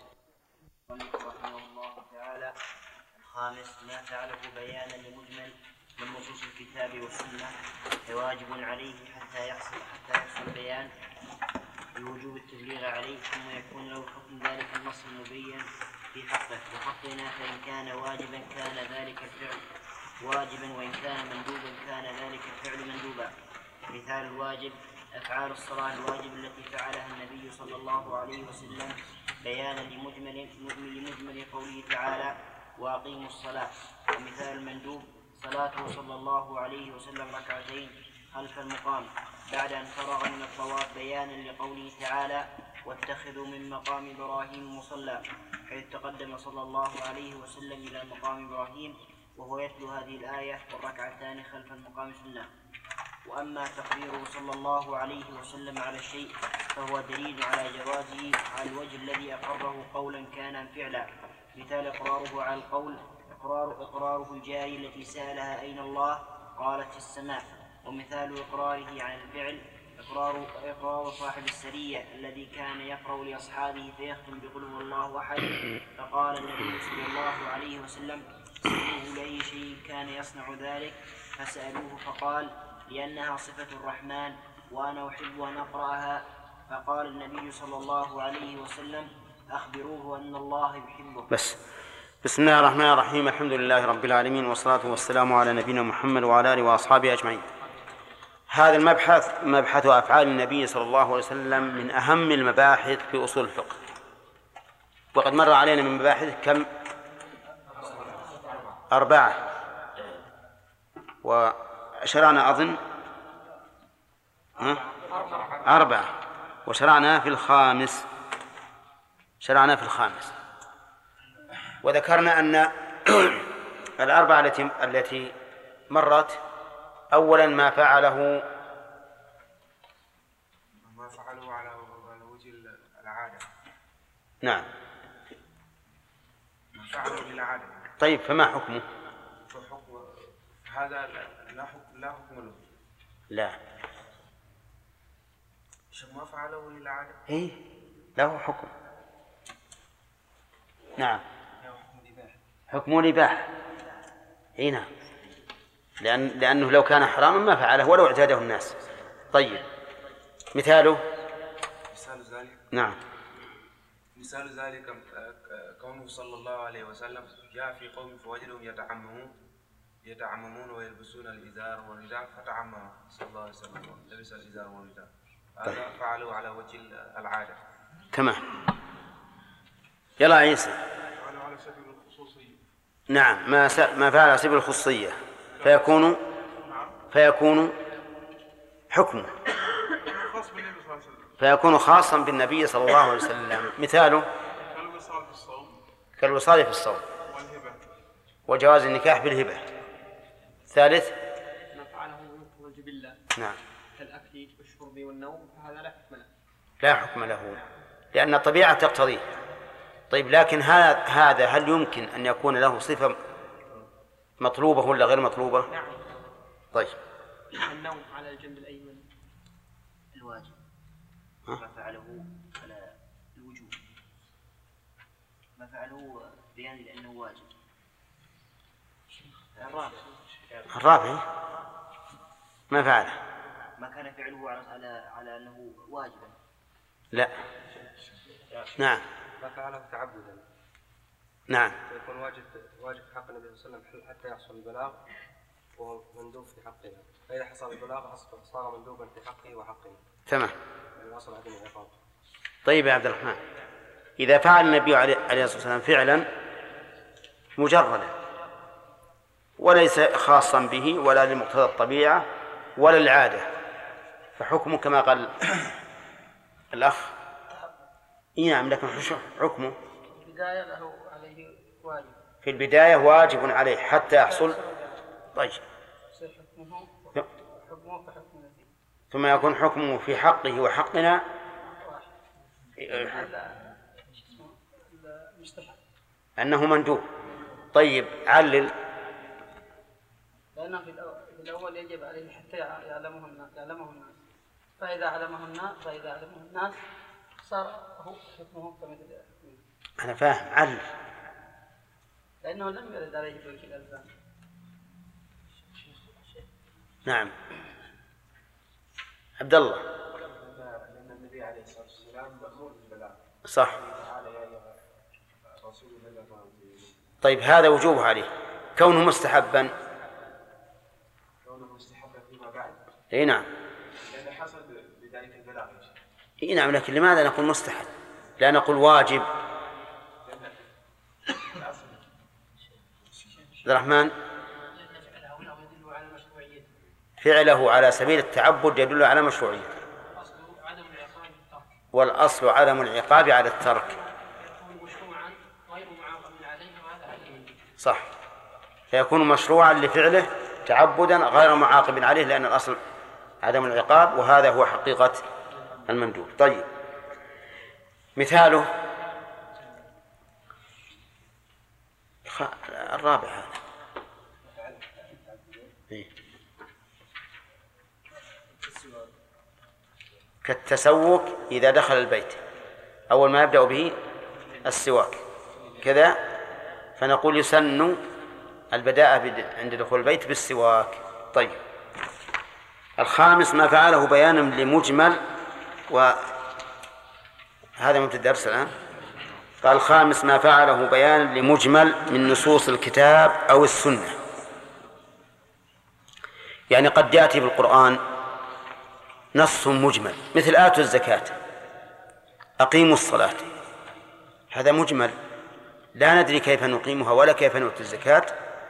رحمه الله تعالى. الخامس ما فعله بيانا لمجمل من نصوص الكتاب والسنة فواجب عليه حتى يحصل البيان بوجوب التبليغ عليه، ثم يكون له حكم ذلك النص المبين في حقه. وحقنا فإن كان واجبا كان ذلك الفعل واجبا وإن كان مندوبا كان ذلك الفعل مندوبا. مثال الواجب أفعال الصلاة الواجب التي فعلها النبي صلى الله عليه وسلم بيانا لمجمل قوله تعالى وأقيموا الصلاة. ومثال المندوب صلاته صلى الله عليه وسلم ركعتين خلف المقام بعد أن فرغ من الطواف بيانا لقوله تعالى واتخذوا من مقام إبراهيم مصلى، حيث تقدم صلى الله عليه وسلم إلى مقام إبراهيم وهو يتلو هذه الآية والركعتان خلف المقام سنة. وأما تقريره صلى الله عليه وسلم على الشيء فهو دليل على جوازه على الوجه الذي أقره قولا كان أم فعلا. مثال إقراره على القول إقراره الجاري التي سألها أين الله قالت في السماء. ومثال إقراره عن الفعل إقرار صاحب السرية الذي كان يقرأ لأصحابه فيختم بقل هو الله أحد فقال النبي صلى الله عليه وسلم سألوه لأي شيء كان يصنع ذلك فسألوه فقال لأنها صفة الرحمن وأنا أحب أن أقرأها. فقال النبي صلى الله عليه وسلم أخبروه أن الله يحبه. بسم الله الرحمن الرحيم. الحمد لله رب العالمين والصلاة والسلام على نبينا محمد وعلى آله وأصحابه أجمعين. هذا المبحث مبحث أفعال النبي صلى الله عليه وسلم من أهم المباحث في أصول الفقه، وقد مر علينا من مباحث كم؟ 4 وشرعنا أظن 4 وشرعنا في الخامس وذكرنا أن ال4 التي مرت أولا ما فعله على وجه العادة. نعم. ما فعله للعادة. طيب فما حكمه؟ هذا لا حكم له. لا. ما فعله للعادة. إيه له حكم. نعم. حكم الإباحة. إيه نعم. لأنه لو كان حراما ما فعله ولو اعتاده الناس. طيب مثاله؟ مثال ذلك. نعم. مثال ذلك كونه صلى الله عليه وسلم جاء في قوم فوجدهم يتعممون ويلبسون الإزار والرداء فتعمم صلى الله عليه وسلم لبس الإزار والرداء. هذا فعلوا على وجه العادة. تمام. يلا عيسى. على سبيل الخصوصية. نعم ما فعل على سبيل الخصوصية فيكون حكمه فيكون خاصا بالنبي صلى الله عليه وسلم. مثاله كالوصال في الصوم وجواز النكاح بالهبة. ثالث ما فعله من الجبلة نعم كالأكل والشرب والنوم فهذا لا حكم له لأن الطبيعة تقتضيه. طيب لكن هذا هل يمكن أن يكون له صفة مطلوبة ولا غير مطلوبة؟ نعم. طيب النوم على الجنب الأيمن الواجب ما فعله على الوجوب ما فعله بيان لأنه واجب. الرابع ما فعله ما كان فعله على أنه واجبا. لا. نعم. ما فعله تعبدا. نعم. يكون واجب في حق النبي صلى الله عليه وسلم حتى يحصل البلاغ وهو مندوب في حقنا، فإذا حصل البلاغ صار مندوبا في حقه وحقنا. تمام. طيب يا عبد الرحمن، إذا فعل النبي عليه الصلاة والسلام فعلا مجردا وليس خاصا به ولا لمقتضى الطبيعة ولا العادة فحكمه كما قال الأخ نعم لكن حكمه البداية له عليه واجب في البداية واجب عليه حتى يحصل. طيب حكمه كحكم النبي ثم يكون حكمه في حقه وحقنا أنه مندوب. طيب علل. لأنه في الأول يجب عليه حتى يعلمه الناس فإذا علمه الناس صار هو حكمه كمثل. أنا فاهم علل. لأنه لم يرد عليه بوجه الألزام. نعم. عبد الله. لأن النبي عليه الصلاة والسلام مأمور بالبلاغ. صح. طيب هذا وجوبه عليه كونه مستحبا اي نعم. لأن حصل بذلك البلاغ. اي نعم، لكن لماذا نقول مستحب؟ لا نقول واجب. عبد الرحمن، فعله على سبيل التعبد يدل على مشروعيته، والأصل عدم العقاب على الترك. صح، فيكون مشروعا لفعله تعبدا غير معاقب عليه، لأن الأصل عدم العقاب، وهذا هو حقيقة المندوب. طيب، مثاله الرابع هذا كالتسوك إذا دخل البيت، أول ما يبدأ به السواك كذا، فنقول يسن البداء عند دخول البيت بالسواك. طيب، الخامس ما فعله بيانا لمجمل، وهذا مبتدأ الدرس الآن. قال الخامس ما فعله بيانا لمجمل من نصوص الكتاب أو السنة، يعني قد يأتي بالقرآن نص مجمل مثل آتوا الزكاة، أقيموا الصلاة، هذا مجمل لا ندري كيف نقيمها ولا كيف نؤتي الزكاة،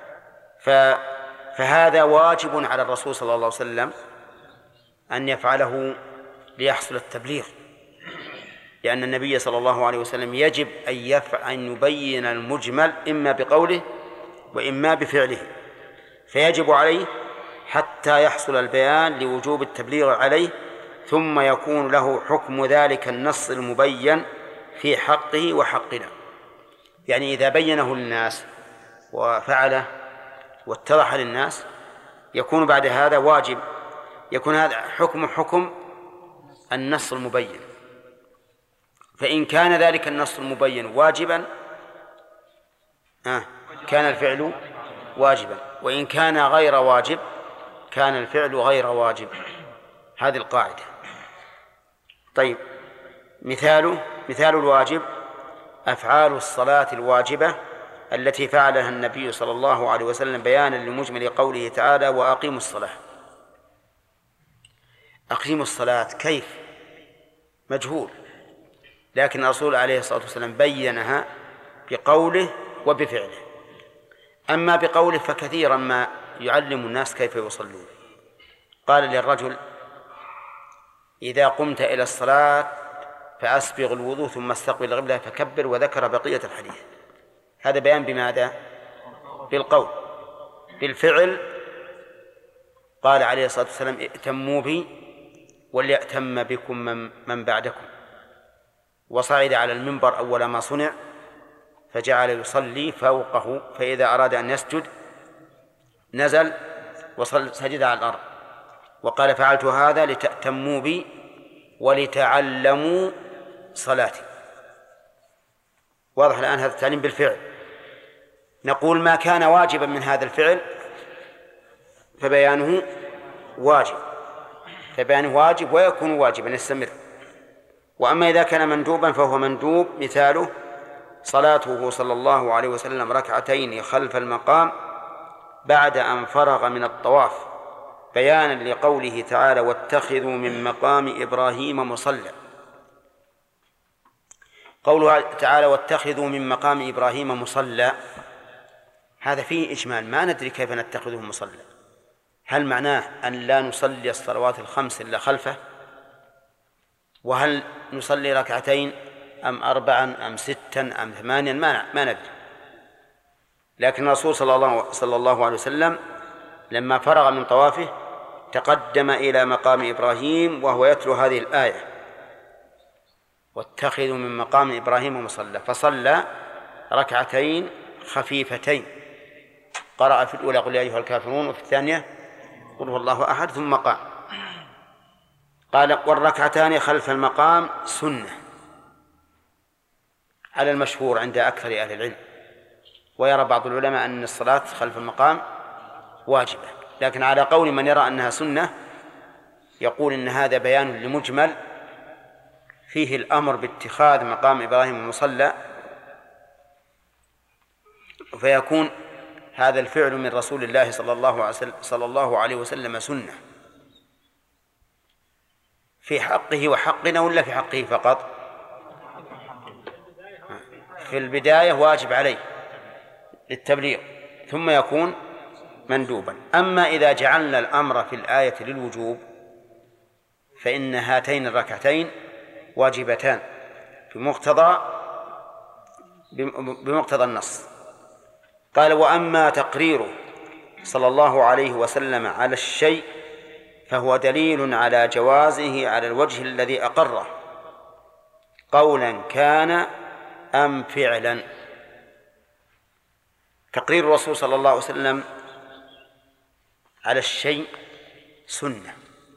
فهذا واجب على الرسول صلى الله عليه وسلم أن يفعله ليحصل التبليغ، لأن النبي صلى الله عليه وسلم يجب أن يبين المجمل إما بقوله وإما بفعله، فيجب عليه حتى يحصل البيان لوجوب التبليغ عليه، ثم يكون له حكم ذلك النص المبين في حقه وحقنا. يعني إذا بينه للناس وفعله واتضح للناس يكون بعد هذا واجب، يكون هذا حكم النص المبين. فإن كان ذلك النص المبين واجبا كان الفعل واجبا، وإن كان غير واجب كان الفعل غير واجب. هذه القاعدة. طيب، مثال الواجب أفعال الصلاة الواجبة التي فعلها النبي صلى الله عليه وسلم بيانا لمجمل قوله تعالى وأقيموا الصلاة. أقيموا الصلاة كيف؟ مجهول، لكن الرسول عليه الصلاة والسلام بينها بقوله وبفعله. أما بقوله فكثيرا ما يعلم الناس كيف يصلون. قال للرجل إذا قمت إلى الصلاة فأسبغ الوضوء ثم استقبل القبلة فكبر، وذكر بقية الحديث. هذا بيان بماذا؟ بالقول. بالفعل قال عليه الصلاة والسلام ائتموا بي وليأتم بكم من بعدكم، وصعد على المنبر أول ما صنع فجعل يصلي فوقه، فإذا أراد أن يسجد نزل وسجد على الأرض، وقال فعلت هذا لتأتموا بي ولتعلموا صلاتي. واضح الآن هذا التعليم بالفعل. نقول ما كان واجبا من هذا الفعل فبيانه واجب ويكون واجبا يستمر. وأما إذا كان مندوبا فهو مندوب. مثاله صلاته صلى الله عليه وسلم ركعتين خلف المقام بعد أن فرغ من الطواف، بيانا لقوله تعالى واتخذوا من مقام إبراهيم مصلى. قوله تعالى واتخذوا من مقام إبراهيم مصلى هذا فيه إجمال، ما ندري كيف نتخذه مصلى. هل معناه أن لا نصلي الصلوات الخمس إلا خلفه؟ وهل نصلي ركعتين أم 4 أم 6 أم 8؟ ما ندري. لكن الرسول صلى الله عليه وسلم لما فرغ من طوافه تقدم إلى مقام إبراهيم وهو يتلو هذه الآية واتخذوا من مقام إبراهيم مصلى، فصلى ركعتين خفيفتين، قرأ في الأولى قل يا أيها الكافرون وفي الثانية قل هو الله أحد ثم قام. قال والركعتان خلف المقام سنة على المشهور عند أكثر أهل العلم، ويرى بعض العلماء أن الصلاة خلف المقام واجبة، لكن على قول من يرى أنها سنة يقول إن هذا بيان لمجمل فيه الأمر باتخاذ مقام إبراهيم مصلى، فيكون هذا الفعل من رسول الله صلى الله عليه وسلم سنة، في حقه وحقنا ولا في حقه فقط؟ في البداية واجب عليه للتبليغ ثم يكون مندوبا. أما إذا جعلنا الأمر في الآية للوجوب فإن هاتين الركعتين واجبتان بمقتضى النص. قال: وأما تقريره صلى الله عليه وسلم على الشيء فهو دليل على جوازه على الوجه الذي أقره قولا كان أم فعلا. تقرير الرسول صلى الله عليه وسلم على الشيء سنة،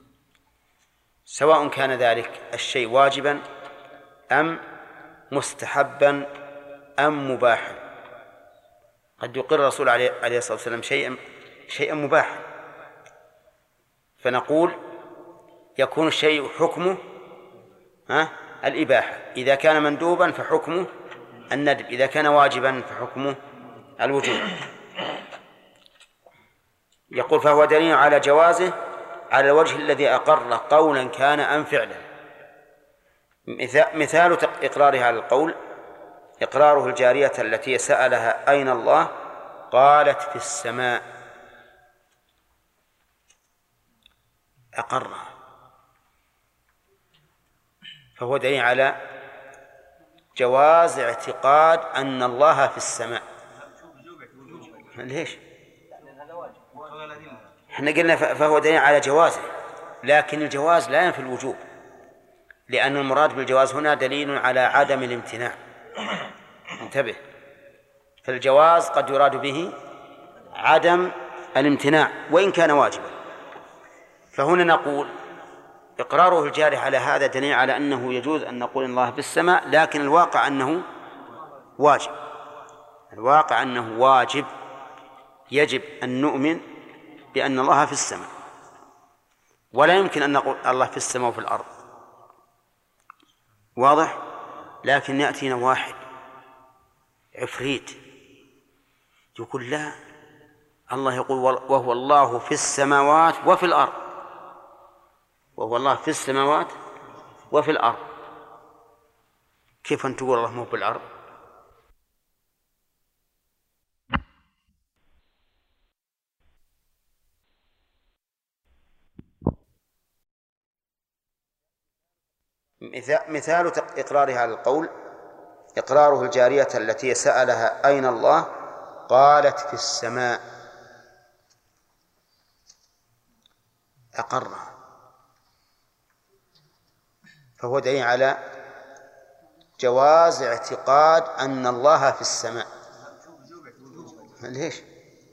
سواء كان ذلك الشيء واجبا أم مستحبا أم مباحا. قد يقر الرسول عليه الصلاة والسلام شيئا مباحا فنقول يكون الشيء حكمه الإباحة، إذا كان مندوبا فحكمه الندب، إذا كان واجبا فحكمه الوجوب. يقول: فهو دليل على جوازه على الوجه الذي أقر قولا كان أم فعلا. مثال إقرارها على القول إقراره الجارية التي سألها: أين الله؟ قالت: في السماء. أقرها، فهو دليل على جواز اعتقاد أن الله في السماء. ليش؟ احنا قلنا فهو دليل على جوازه، لكن الجواز لا ينفي الوجوب، لأن المراد بالجواز هنا دليل على عدم الامتناع. انتبه، فالجواز قد يراد به عدم الامتناع وإن كان واجبا. فهنا نقول إقراره الجاري على هذا دليل على أنه يجوز أن نقول الله في السماء، لكن الواقع أنه واجب. الواقع أنه واجب، يجب أن نؤمن بأن الله في السماء، ولا يمكن أن نقول الله في السماء وفي الأرض. واضح؟ لكن يأتينا واحد عفريت يقول: لا، الله يقول: وهو الله في السماوات وفي الأرض. وهو الله في السماوات وفي الأرض. كيف أن تقول الله مو بالأرض؟ مثال إقرارها على القول إقراره الجارية التي سألها: أين الله؟ قالت: في السماء. أقرها، فهو دليل على جواز اعتقاد أن الله في السماء. ليش؟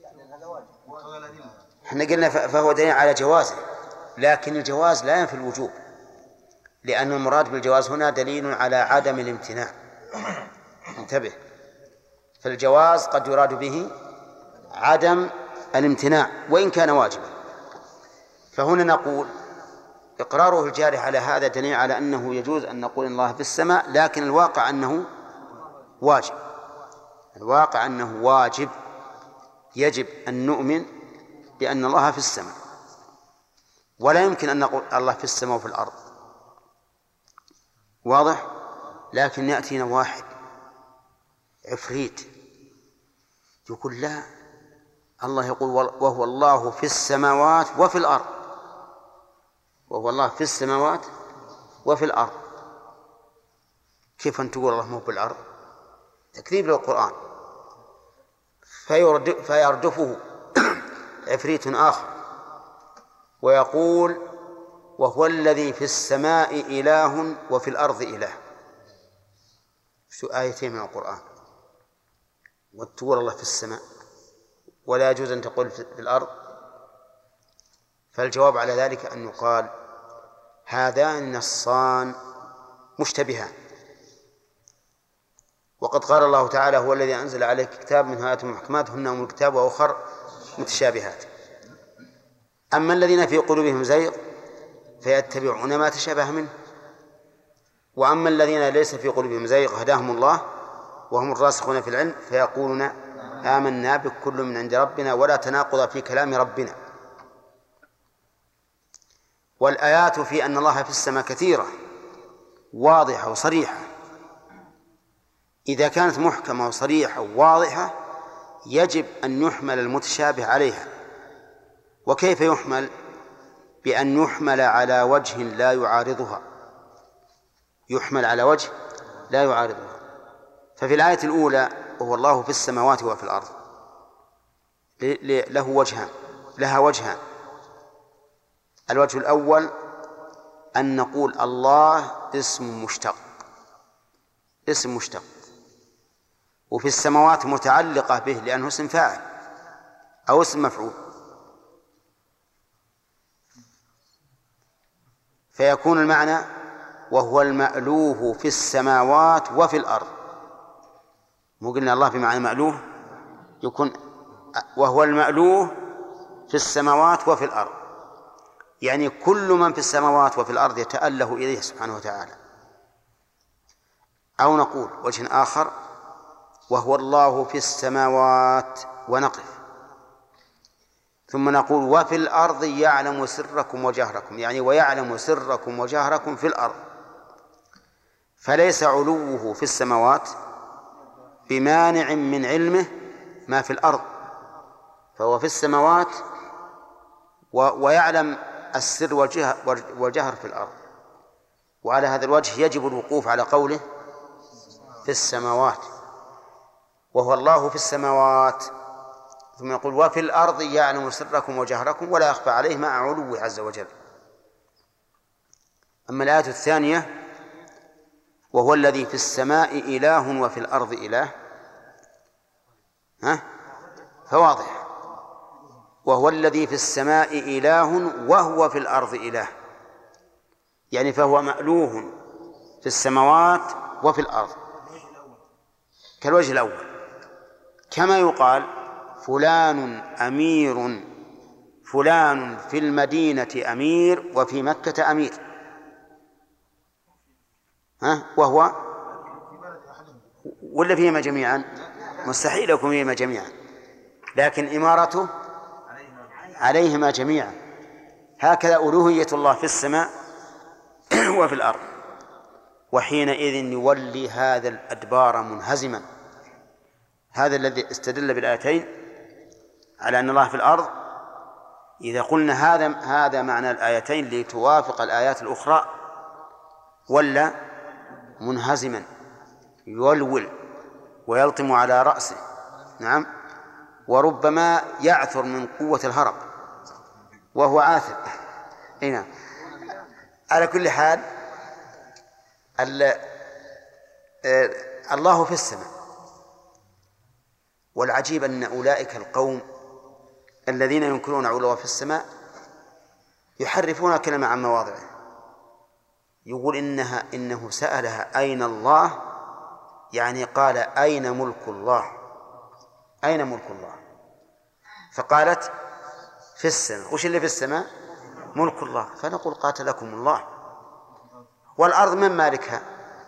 احنا قلنا فهو دليل على جوازه، لكن الجواز لا ينفي الوجوب، لأن المراد بالجواز هنا دليل على عدم الامتناع. انتبه، فالجواز قد يراد به عدم الامتناع وإن كان واجبا. فهنا نقول إقراره الجاري على هذا دليل على أنه يجوز أن نقول إن الله في السماء، لكن الواقع أنه واجب. الواقع أنه واجب، يجب أن نؤمن بأن الله في السماء، ولا يمكن أن نقول الله في السماء وفي الأرض. واضح؟ لكن يأتينا واحد عفريت يقول: لا، الله يقول: وهو الله في السماوات وفي الأرض. وهو الله في السماوات وفي الأرض. كيف أن تقول الله مو بالأرض؟ تكذيب للقرآن. فيردفه عفريت آخر ويقول: وهو الذي في السماء إله وفي الأرض إله. آيتين من القرآن، وتقول الله في السماء ولا يجوز أن تقول في الأرض. فالجواب على ذلك أن يقال: هذان النصان مشتبهان، وقد قال الله تعالى: هو الذي أنزل عليك كتاب منه آيات محكمات هن أم الكتاب وأخر متشابهات. أما الذين في قلوبهم زيغ فيتبعون ما تشابه منه، وأما الذين ليس في قلوبهم زيغ هداهم الله وهم الراسخون في العلم فيقولون آمنا بكل من عند ربنا ولا تناقض في كلام ربنا. والآيات في أن الله في السماء كثيرة واضحة وصريحة. إذا كانت محكمة وصريحة وواضحة يجب أن يحمل المتشابه عليها. وكيف يحمل؟ بأن يحمل على وجه لا يعارضها، يحمل على وجه لا يعارضها. ففي الآية الأولى وهو الله في السماوات وفي الأرض لها وجهان. الوجه الأول أن نقول الله اسم مشتق، وفي السماوات متعلقة به لأنه اسم فاعل أو اسم مفعول، فيكون المعنى وهو المألوه في السماوات وفي الأرض. مو قلنا الله بمعنى مألوه، يكون وهو المألوه في السماوات وفي الأرض، يعني كل من في السماوات وفي الأرض يتأله إليه سبحانه وتعالى. أو نقول وجه آخر وهو الله في السماوات ونقف، ثم نقول وفي الأرض يعلم سركم وجهركم، يعني ويعلم سركم وجهركم في الأرض. فليس علوه في السماوات بمانع من علمه ما في الأرض، فهو في السماوات ويعلم السر والجهر في الأرض. وعلى هذا الوجه يجب الوقوف على قوله في السماوات، وهو الله في السماوات، ثم يقول وفي الأرض يعلم سركم وجهركم ولا يخفى عليه مع علوه عز وجل. أما الآية الثانية وهو الذي في السماء إله وفي الأرض إله، فواضح، وهو الذي في السماء إله وهو في الأرض إله، يعني فهو مألوه في السماوات وفي الأرض كالوجه الأول. كما يقال فلان أمير، فلان في المدينة أمير وفي مكة أمير، وهو ولا فيهما جميعا؟ مستحيل يكون فيهما جميعا، لكن إمارته عليهما جميعا. هكذا ألوهية الله في السماء وفي الأرض. وحينئذ يولي هذا الأدبار منهزما. هذا الذي استدل بالآيتين على أن الله في الأرض. إذا قلنا هذا معنى الآيتين لتوافق الآيات الأخرى، ولا منهزما يولول ويلطم على رأسه، نعم، وربما يعثر من قوة الهرب وهو عاثر. نعم. على كل حال الله في السماء. والعجيب أن أولئك القوم الذين ينكرون علوه في السماء يحرفون كلمة عن مواضعه. يقول إنه سألها أين الله، يعني قال أين ملك الله، أين ملك الله، فقالت في السماء. وش اللي في السماء؟ ملك الله. فنقول قاتلكم الله. والأرض من مالكها؟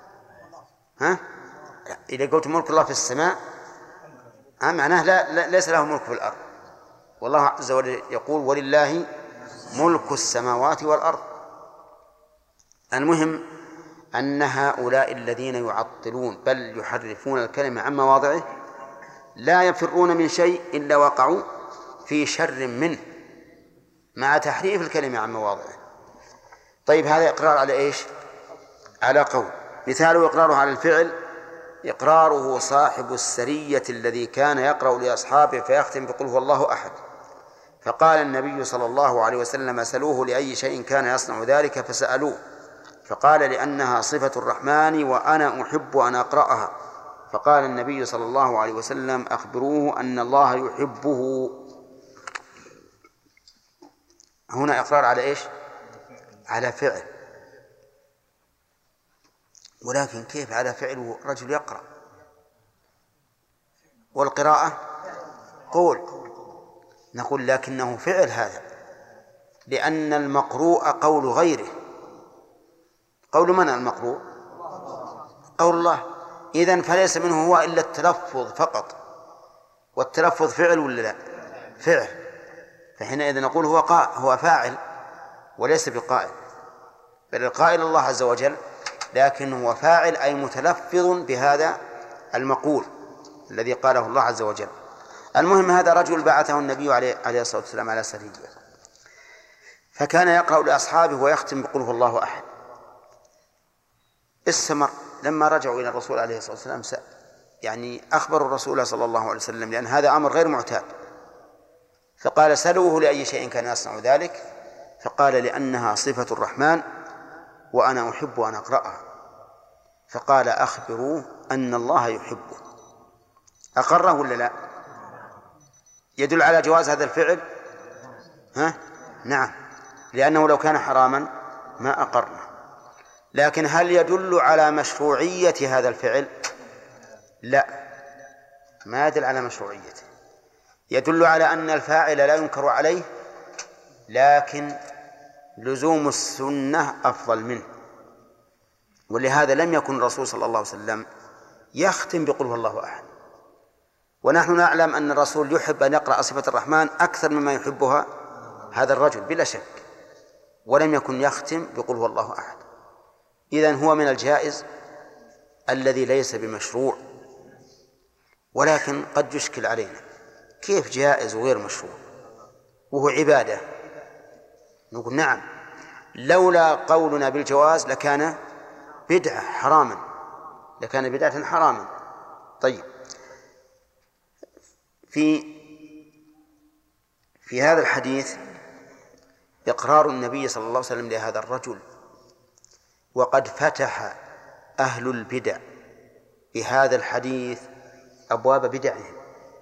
إذا قلت ملك الله في السماء معناه ليس له ملك في الأرض. والله عز وجل يقول ولله ملك السماوات والأرض. المهم أن هؤلاء الذين يعطلون بل يحرفون الكلمة عن مواضعه لا يفرون من شيء إلا وقعوا في شر منه مع تحريف الكلمة عن مواضعه. طيب هذا إقرار على إيش؟ على قول. مثاله إقراره على الفعل إقراره صاحب السرية الذي كان يقرأ لأصحابه فيختم بقل هو الله أحد، فقال النبي صلى الله عليه وسلم سألوه لأي شيء كان يصنع ذلك فسألوه، فقال لأنها صفة الرحمن وأنا أحب أن أقرأها، فقال النبي صلى الله عليه وسلم أخبروه أن الله يحبه. هنا إقرار على إيش؟ على فعل. ولكن كيف على فعل رجل يقرأ؟ والقراءة قول. نقول لكنه فعل هذا، لأن المقروء قول غيره. قول من المقروء؟ قول الله. إذن فليس منه هو إلا التلفظ فقط، والتلفظ فعل ولا لا؟ فعل. فحينئذ نقول هو فاعل، وليس بقائل، بل القائل الله عز وجل، لكن هو فاعل أي متلفظ بهذا المقول الذي قاله الله عز وجل. المهم هذا رجل بعثه النبي عليه الصلاة والسلام على سرية، فكان يقرأ لأصحابه ويختم بقل هو الله أحد. استمر. لما رجعوا إلى الرسول عليه الصلاة والسلام يعني أخبروا الرسول صلى الله عليه وسلم، لأن هذا أمر غير معتاد، فقال سلوه لأي شيء كان يصنع ذلك، فقال لأنها صفة الرحمن وأنا أحب أن أقرأها، فقال أخبروه أن الله يحبه. أقره ولا لا؟ يدل على جواز هذا الفعل؟ نعم، لأنه لو كان حراما ما أقرنا. لكن هل يدل على مشروعية هذا الفعل؟ لا، ما يدل على مشروعيته، يدل على أن الفاعل لا ينكر عليه، لكن لزوم السنة أفضل منه. ولهذا لم يكن الرسول صلى الله عليه وسلم يختم بقل هو الله أحد، ونحن نعلم أن الرسول يحب أن يقرأ صفة الرحمن أكثر مما يحبها هذا الرجل بلا شك، ولم يكن يختم بقل هو الله أحد. إذن هو من الجائز الذي ليس بمشروع. ولكن قد يشكل علينا كيف جائز وغير مشروع وهو عبادة؟ نقول نعم، لولا قولنا بالجواز لكان بدعة حراما، لكان بدعة حراما. طيب، في هذا الحديث إقرار النبي صلى الله عليه وسلم لهذا الرجل، وقد فتح أهل البدع بهذا الحديث أبواب بدعهم،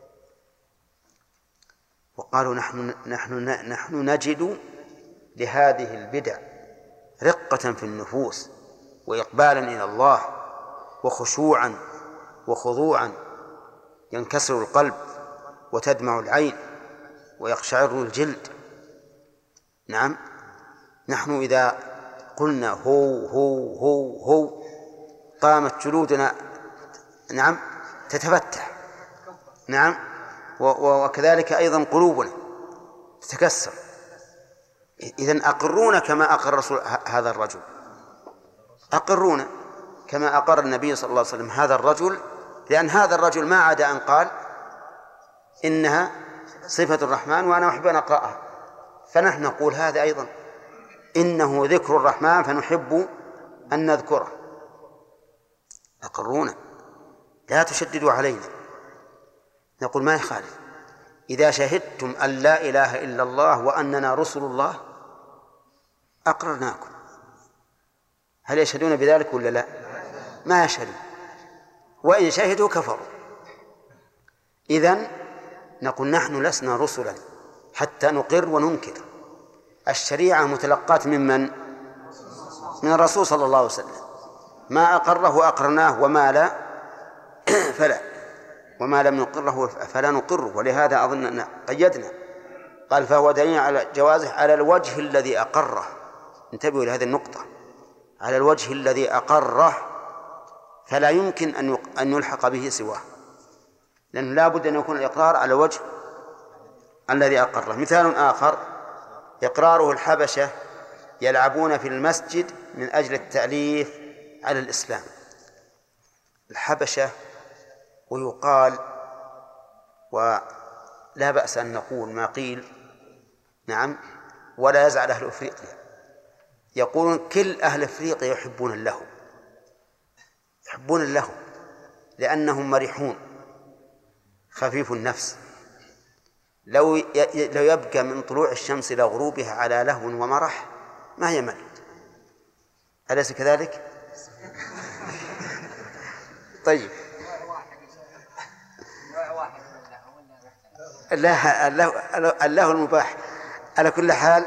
وقالوا نحن نجد لهذه البدع رقة في النفوس وإقبالا إلى الله وخشوعا وخضوعا، ينكسر القلب وتدمع العين ويقشعر الجلد. نعم، نحن إذا قلنا هو قامت جلودنا نعم تتفتح، نعم، وكذلك أيضا قلوبنا تتكسر. إذن أقرونا كما أقر رسول هذا الرجل، أقرونا كما أقر النبي صلى الله عليه وسلم هذا الرجل، لأن هذا الرجل ما عاد أن قال إنها صفة الرحمن وأنا أحب أن أقرأها، فنحن نقول هذا أيضا إنه ذكر الرحمن فنحب أن نذكره. أقرونا، لا تشددوا علينا. نقول ما يخالف، إذا شهدتم أن لا إله إلا الله وأننا رسل الله أقررناكم. هل يشهدون بذلك ولا لا؟ ما يشهدون، وإن شهدوا كفروا. إذن نقول نحن لسنا رسلا حتى نقر وننكر. الشريعة متلقاة من الرسول صلى الله عليه وسلم، ما أقره أقرناه وما لا فلا، وما لم نقره فلا نقره. ولهذا أظن قيدنا، قال فهو دليل على جوازه على الوجه الذي أقره. انتبهوا لهذه النقطة، على الوجه الذي أقره، فلا يمكن أن يلحق به سواه، لأنه لا بد أن يكون الإقرار على الوجه الذي أقره. مثال آخر إقراره الحبشة يلعبون في المسجد من أجل التأليف على الإسلام. الحبشة، ويقال ولا بأس أن نقول ما قيل، نعم، ولا يزعل أهل أفريقيا، يقولون كل أهل أفريقيا يحبون اللهو، يحبون اللهو لأنهم مرحون خفيف النفس. لو يبقى من طلوع الشمس إلى غروبها على لهو ومرح ما يمل، أليس كذلك؟ طيب، اللهو المباح. على كل حال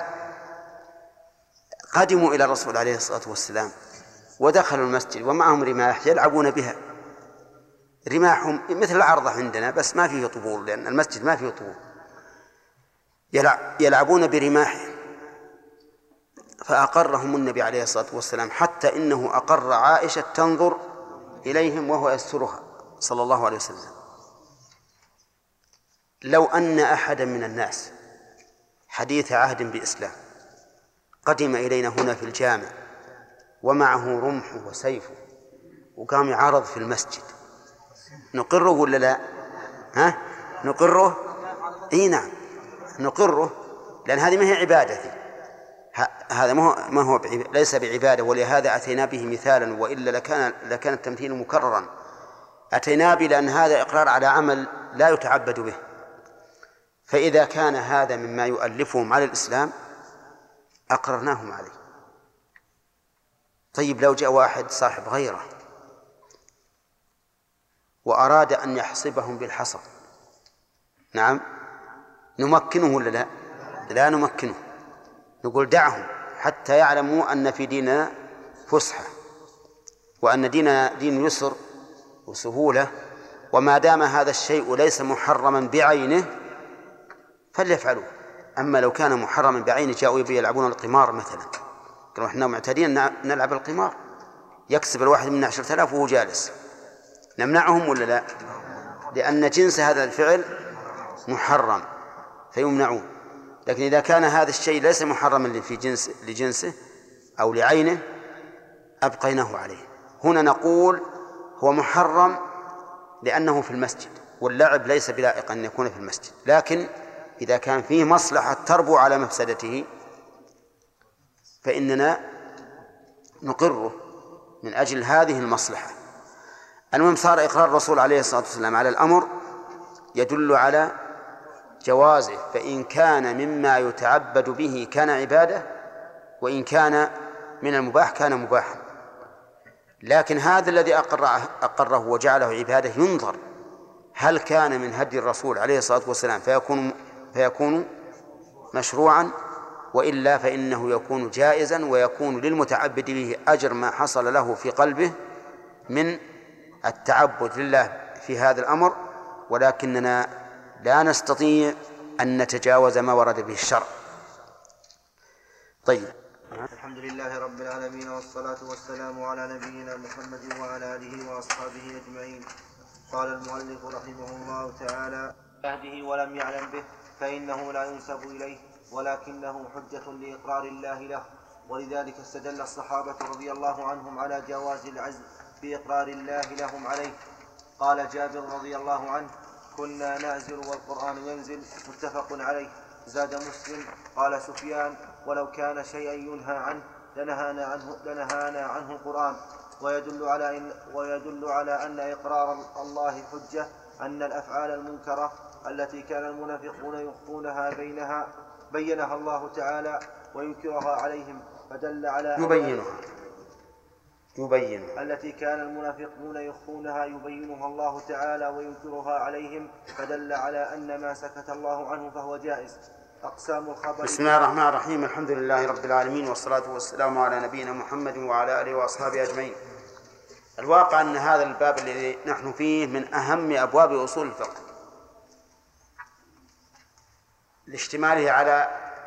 قدموا إلى الرسول عليه الصلاة والسلام ودخلوا المسجد ومعهم رماح يلعبون بها. رماحهم مثل العرضة عندنا بس ما فيه طبول، لأن المسجد ما فيه طبول، يلعبون برماحهم. فأقرهم النبي عليه الصلاة والسلام، حتى إنه أقر عائشة تنظر إليهم وهو يسترها صلى الله عليه وسلم. لو أن أحدا من الناس حديث عهد بإسلام قدم إلينا هنا في الجامع ومعه رمحه وسيفه وقام يعارض في المسجد، نقره ولا لا؟ ها؟ نقره؟ اي نعم نقره، لأن هذه ما هي عبادتي، هذا ما هو ليس بعبادة، ولهذا أتينا به مثالا، وإلا لكان التمثيل مكررا. أتينا به لأن هذا إقرار على عمل لا يتعبد به، فإذا كان هذا مما يؤلفهم على الإسلام أقررناهم عليه. طيب لو جاء واحد صاحب غيره وأراد أن يحصبهم بالحصى، نعم نمكنه ولا لا؟ لا نمكنه، نقول دعهم حتى يعلموا أن في ديننا فسحة، وأن ديننا دين يسر وسهولة، وما دام هذا الشيء ليس محرما بعينه فليفعلوه. أما لو كان محرما بعينه جاءوا يلعبون القمار مثلا، قالوا إحنا معتادين نلعب القمار، يكسب الواحد منا 10,000 وهو جالس، نمنعهم ولا لا؟ لأن جنس هذا الفعل محرم فيمنعون. لكن إذا كان هذا الشيء ليس محرما في لجنسه أو لعينه أبقيناه عليه. هنا نقول هو محرم لأنه في المسجد، واللعب ليس بلائق أن يكون في المسجد، لكن إذا كان فيه مصلحة تربو على مفسدته فإننا نقره من أجل هذه المصلحة. المهم صار إقرار الرسول عليه الصلاة والسلام على الأمر يدل على جوازه، فإن كان مما يتعبد به كان عبادة، وإن كان من المباح كان مباحا. لكن هذا الذي أقره وجعله عبادة ينظر هل كان من هدي الرسول عليه الصلاة والسلام فيكون مشروعا، وإلا فإنه يكون جائزا، ويكون للمتعبد به أجر ما حصل له في قلبه من التعبد لله في هذا الأمر، ولكننا لا نستطيع أن نتجاوز ما ورد به الشرع. طيب، الحمد لله رب العالمين، والصلاة والسلام على نبينا محمد وعلى آله وأصحابه أجمعين. قال المؤلف رحمه الله تعالى: عهده ولم يعلم به فإنه لا ينسب إليه، ولكنه حجة لإقرار الله له، ولذلك استدل الصحابة رضي الله عنهم على جواز العزم بإقرار الله لهم عليه. قال جابر رضي الله عنه: كنا نعزل والقرآن ينزل، متفق عليه. زاد مسلم: قال سفيان: ولو كان شيئا ينهى عنه لنهانا عنه القرآن. ويدل على أن إقرار الله حجة أن الأفعال المنكرة التي كان المنافقون يخفونها بينها الله تعالى وينكرها عليهم، فدل على التي كان المنافقون يخفونها يبينها الله تعالى وينكرها عليهم، فدل على أن ما سكت الله عنه فهو جائز. أقسام الخبر. بسم الله الرحمن الرحيم. الحمد لله رب العالمين، والصلاة والسلام على نبينا محمد وعلى آله وأصحابه أجمعين. الواقع أن هذا الباب الذي نحن فيه من أهم أبواب أصول الفقه لاشتماله على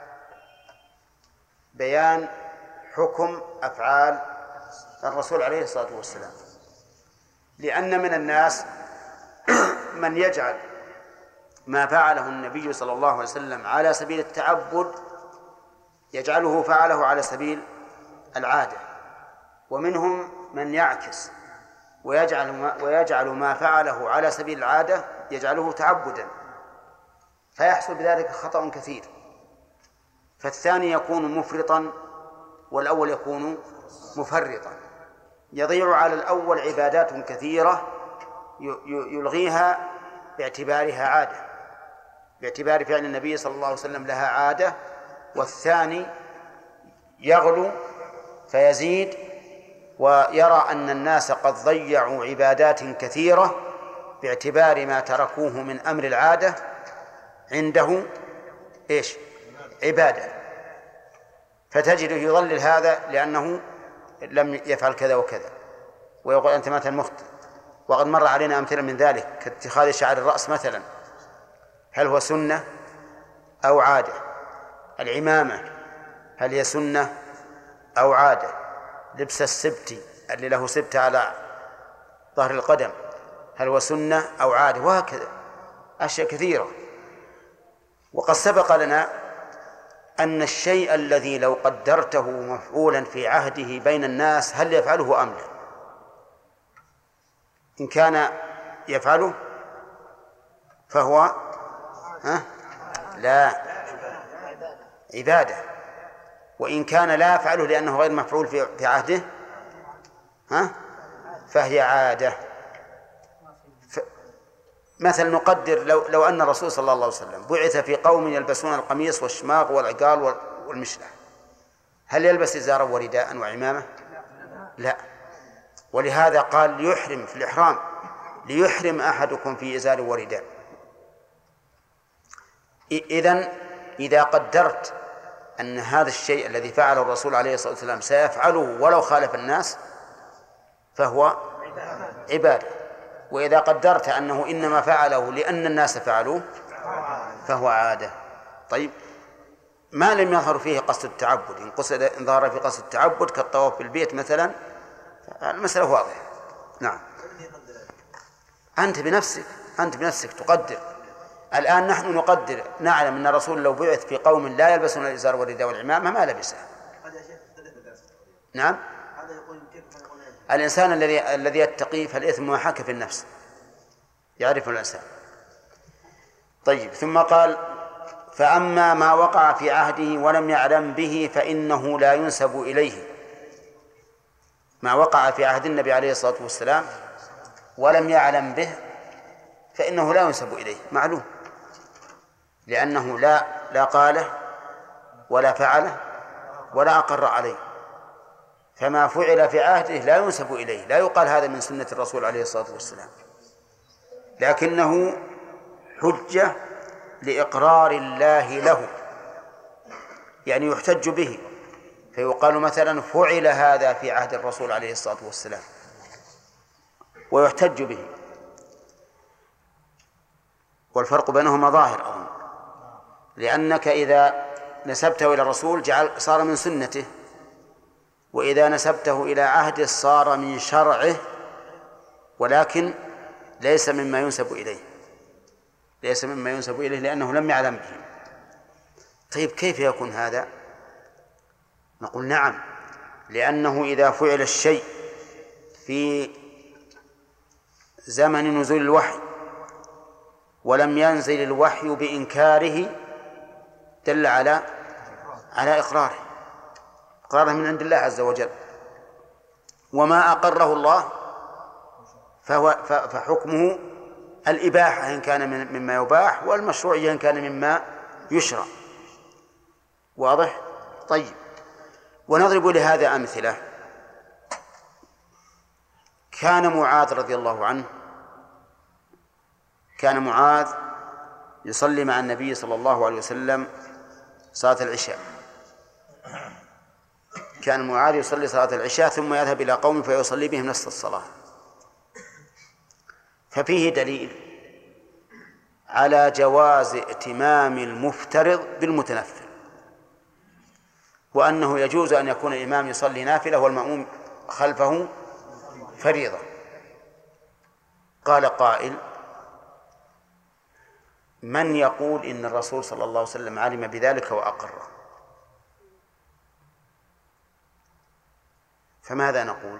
بيان حكم أفعال الرسول عليه الصلاة والسلام، لأن من الناس من يجعل ما فعله النبي صلى الله عليه وسلم على سبيل التعبد يجعله فعله على سبيل العادة، ومنهم من يعكس ويجعل ما فعله على سبيل العادة يجعله تعبدا، فيحصل بذلك خطأ كثير. فالثاني يكون مفرطا والأول يكون مفرطا، يضيع على الأول عبادات كثيرة يلغيها باعتبارها عادة، باعتبار فعل النبي صلى الله عليه وسلم لها عادة، والثاني يغلو فيزيد ويرى أن الناس قد ضيعوا عبادات كثيرة باعتبار ما تركوه من أمر العادة عنده عبادة، فتجده يضلل هذا لأنه لم يفعل كذا وكذا، ويقول أنت مثلا مخطئ. وقد مر علينا أمثلة من ذلك كاتخاذ شعر الرأس مثلا، هل هو سنة أو عادة؟ العمامة هل هي سنة أو عادة؟ لبس السبت اللي له سبت على ظهر القدم هل هو سنة أو عادة؟ وهكذا أشياء كثيرة. وقد سبق لنا أن الشيء الذي لو قدرته مفعولا في عهده بين الناس هل يفعله أم لا؟ إن كان يفعله فهو لا عبادة، وإن كان لا يفعله لأنه غير مفعول في عهده فهي عادة. مثلا نقدر لو أن الرسول صلى الله عليه وسلم بعث في قوم يلبسون القميص والشماغ والعقال والمشلح، هل يلبس إزارا ورداء وعمامة؟ لا. ولهذا قال ليحرم في الإحرام ليحرم أحدكم في إزار ورداء. إذن إذا قدرت أن هذا الشيء الذي فعله الرسول عليه الصلاة والسلام سيفعله ولو خالف الناس فهو عبادة، وإذا قدرت أنه إنما فعله لأن الناس فعلوه فهو عادة. طيب، ما لم يظهر فيه قصد التعبد، إن ظهر في قصد التعبد كالطواف بالبيت مثلا المسألة واضحة. نعم، أنت بنفسك تقدر. الآن نحن نقدر، نعلم أن الرسول لو بعث في قوم لا يلبسون الإزار والرداء والعمامة ما لبسه. نعم، الإنسان الذي يتقي فالإثم ما حك في النفس، يعرف الإنسان. طيب، ثم قال فأما ما وقع في عهده ولم يعلم به فإنه لا ينسب إليه. ما وقع في عهد النبي عليه الصلاة والسلام ولم يعلم به فإنه لا ينسب إليه، معلوم، لأنه لا قاله ولا فعله ولا أقر عليه. فما فعل في عهده لا ينسب إليه، لا يقال هذا من سنة الرسول عليه الصلاة والسلام، لكنه حجة لإقرار الله له، يعني يحتج به، فيقال مثلا فعل هذا في عهد الرسول عليه الصلاة والسلام ويحتج به. والفرق بينهما ظاهر أظن، لأنك إذا نسبته إلى الرسول صار من سنته، وإذا نسبته إلى عهده صار من شرعه، ولكن ليس مما ينسب إليه لأنه لم يعلم به. طيب، كيف يكون هذا؟ نقول نعم، لأنه إذا فعل الشيء في زمن نزول الوحي ولم ينزل الوحي بإنكاره دل على إقراره من عند الله عز وجل. وما أقره الله فحكمه الإباحة إن كان مما يباح، والمشروعية إن كان مما يشرع. واضح؟ طيب، ونضرب لهذا أمثلة. كان معاذ رضي الله عنه يصلي مع النبي صلى الله عليه وسلم صلاة العشاء. كان معاذ يصلي صلاة العشاء ثم يذهب إلى قوم فيصلي بهم نفس الصلاة، ففيه دليل على جواز ائتمام المفترض بالمتنفل، وأنه يجوز أن يكون الإمام يصلي نافلة والمأموم خلفه فريضة. قال قائل: من يقول إن الرسول صلى الله عليه وسلم علم بذلك وأقره؟ فماذا نقول؟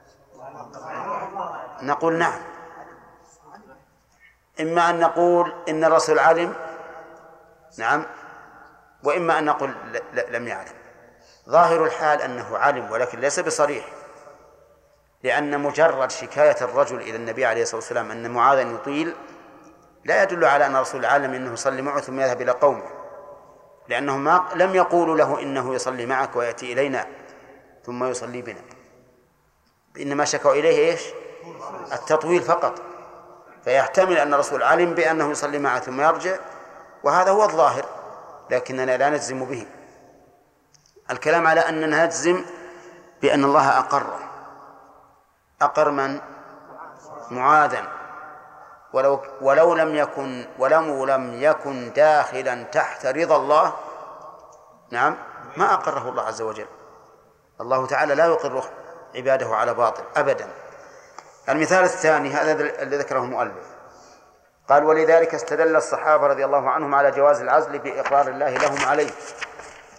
نقول نعم، إما أن نقول إن الرسول علم، نعم، وإما أن نقول لم يعلم. ظاهر الحال أنه علم، ولكن ليس بصريح، لأن مجرد شكاية الرجل إلى النبي عليه الصلاة والسلام أن معاذا يطيل لا يدل على أن الرسول عالم إنه يصلي معه ثم يذهب إلى قومه، لأنهم لم يقولوا له إنه يصلي معك ويأتي إلينا ثم يصلي بنا، إنما شكوا إليه إيش؟ التطويل فقط. فيحتمل أن الرسول علم بأنه يصلي معه ثم يرجع، وهذا هو الظاهر، لكننا لا نجزم به. الكلام على أننا نجزم بأن الله أقر من؟ معاذا، ولو لم يكن داخلا تحت رضا الله، نعم، ما أقره الله عز وجل. الله تعالى لا يقر عباده على باطل أبدا. المثال الثاني هذا الذي ذكره المؤلف، قال: ولذلك استدل الصحابة رضي الله عنهم على جواز العزل بإقرار الله لهم عليه،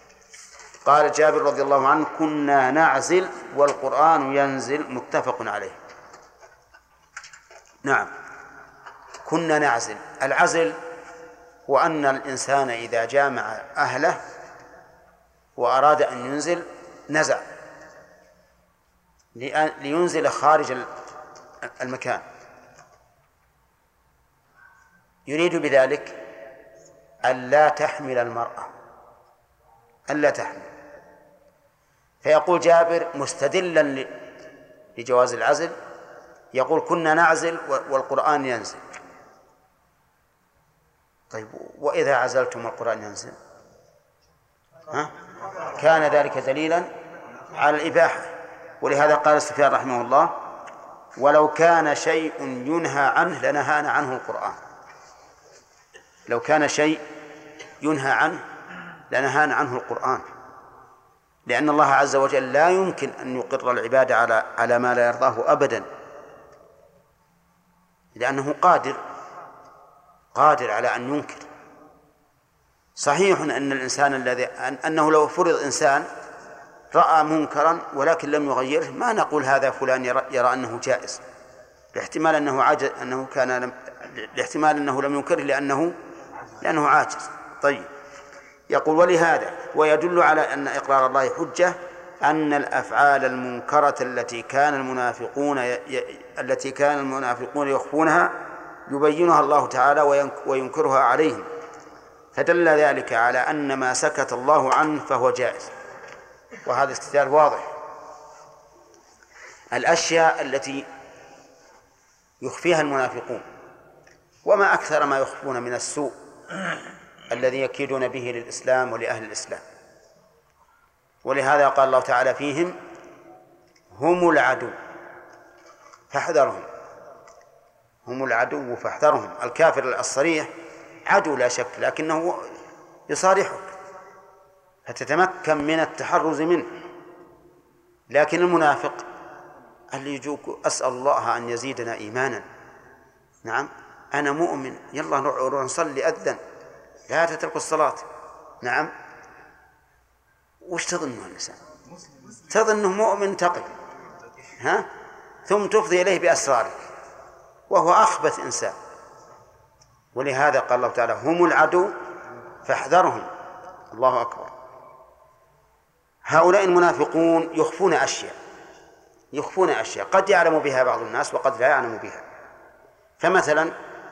قال جابر رضي الله عنه: كنا نعزل والقرآن ينزل، متفق عليه. نعم، كنا نعزل. العزل هو أن الإنسان إذا جامع أهله وأراد أن ينزل نزع لينزل خارج المكان، يريد بذلك ألا تحمل المرأة، ألا تحمل. فيقول جابر مستدلا لجواز العزل، يقول: كنا نعزل والقرآن ينزل. طيب، وإذا عزلتم والقرآن ينزل كان ذلك دليلا على الإباحة. ولهذا قال سفيان رحمه الله: ولو كان شيء ينهى عنه لنهانا عنه القرآن. لو كان شيء ينهى عنه لنهانا عنه القرآن، لأن الله عز وجل لا يمكن أن يقر العباد على ما لا يرضاه أبدا، لأنه قادر على أن ينكر. صحيح أن الإنسان أنه لو فرض إنسان رأى منكرا ولكن لم يغيره، ما نقول هذا فلان يرى أنه جائز، لاحتمال أنه لم ينكره لأنه عاجز. طيب، يقول: ولهذا ويدل على أن إقرار الله حجة أن الأفعال المنكرة التي كان المنافقون يخفونها يبينها الله تعالى وينكرها عليهم، فدل ذلك على أن ما سكت الله عنه فهو جائز. وهذا استدلال واضح. الأشياء التي يخفيها المنافقون، وما أكثر ما يخفون من السوء الذي يكيدون به للإسلام ولأهل الإسلام. ولهذا قال الله تعالى فيهم: هم العدو فاحذرهم. هم العدو فاحذرهم. الكافر الصريح عدو لا شك، لكنه يصارحك فتتمكن من التحرز منه. لكن المنافق اللي يجوك: أسأل الله أن يزيدنا إيمانا، نعم أنا مؤمن، يلا نروح نصلي، أذن، لا تترك الصلاة، نعم. وش تظنه الإنسان؟ تظنه مؤمن تقي، ثم تفضي إليه بأسرارك وهو أخبث إنسان. ولهذا قال الله تعالى: هم العدو فاحذرهم. الله أكبر. هؤلاء المنافقون يخفون أشياء قد يعلم بها بعض الناس وقد لا يعلم بها. فمثلا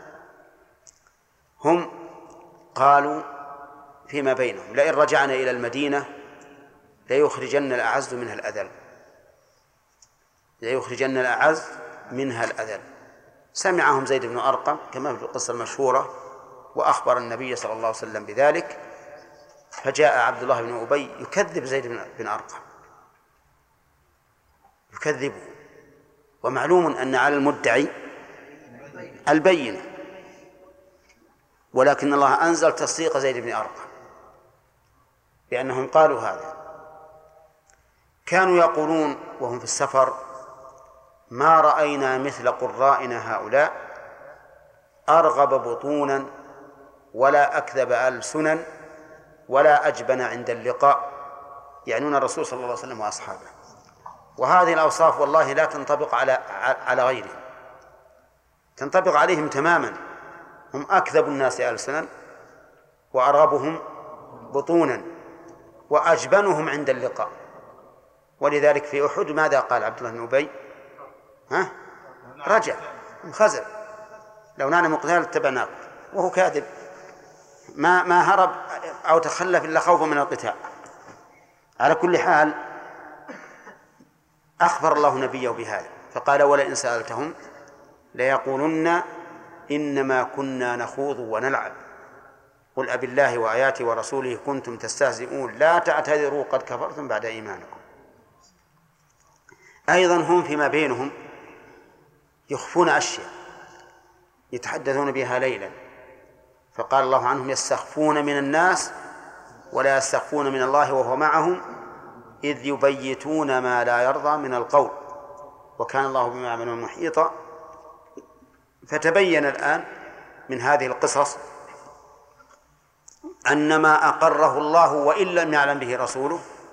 هم قالوا فيما بينهم: لئن رجعنا إلى المدينة ليخرجن الأعز منها الأذل. سمعهم زيد بن أرقم كما في القصة المشهورة، وأخبر النبي صلى الله عليه وسلم بذلك، فجاء عبد الله بن أبي يكذب زيد بن أرقم، يكذبه، ومعلوم أن على المدعي البينة، ولكن الله أنزل تصديق زيد بن أرقم بأنهم قالوا هذا. كانوا يقولون وهم في السفر: ما رأينا مثل قرائنا هؤلاء أرغب بطونا ولا أكذب ألسنا ولا أجبن عند اللقاء، يعنون الرسول صلى الله عليه وسلم وأصحابه. وهذه الأوصاف والله لا تنطبق على غيرهم، تنطبق عليهم تماما. هم أكذب الناس ألسنا وأرغبهم بطونا وأجبنهم عند اللقاء. ولذلك في أحد ماذا قال عبد الله بن أبي؟ رجع خزر: لو نعلم قتال اتبعناكم. وهو كاذب، ما هرب أو تخلف إلا خوفا من القتال. على كل حال أخبر الله نبيه بهذا فقال: ولئن سألتهم ليقولن إنما كنا نخوض ونلعب قل أبالله وآياته ورسوله كنتم تستهزئون لا تعتذروا قد كفرتم بعد إيمانكم. أيضا هم فيما بينهم يخفون أشياء يتحدثون بها ليلا، فقال الله عنهم: يستخفون من الناس ولا يستخفون من الله وهو معهم إذ يبيتون ما لا يرضى من القول وكان الله بما يعملون محيطا. فتبين الآن من هذه القصص أن ما أقره الله وإن لم يعلم به رسوله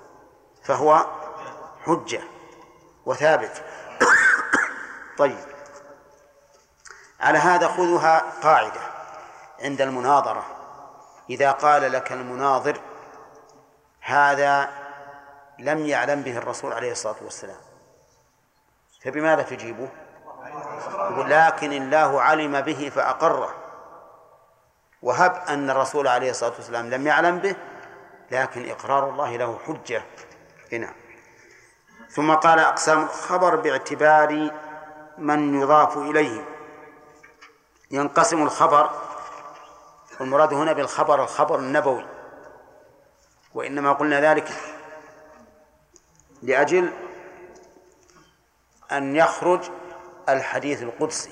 فهو حجة وثابت. طيب، على هذا خذها قاعدة عند المناظرة: إذا قال لك المناظر هذا لم يعلم به الرسول عليه الصلاة والسلام، فبماذا تجيبه؟ لكن الله علم به فأقره. وهب أن الرسول عليه الصلاة والسلام لم يعلم به، لكن إقرار الله له حجة هنا. ثم قال: أقسام الخبر باعتبار من يضاف إليه. ينقسم الخبر، والمراد هنا بالخبر الخبر النبوي، وإنما قلنا ذلك لأجل أن يخرج الحديث القدسي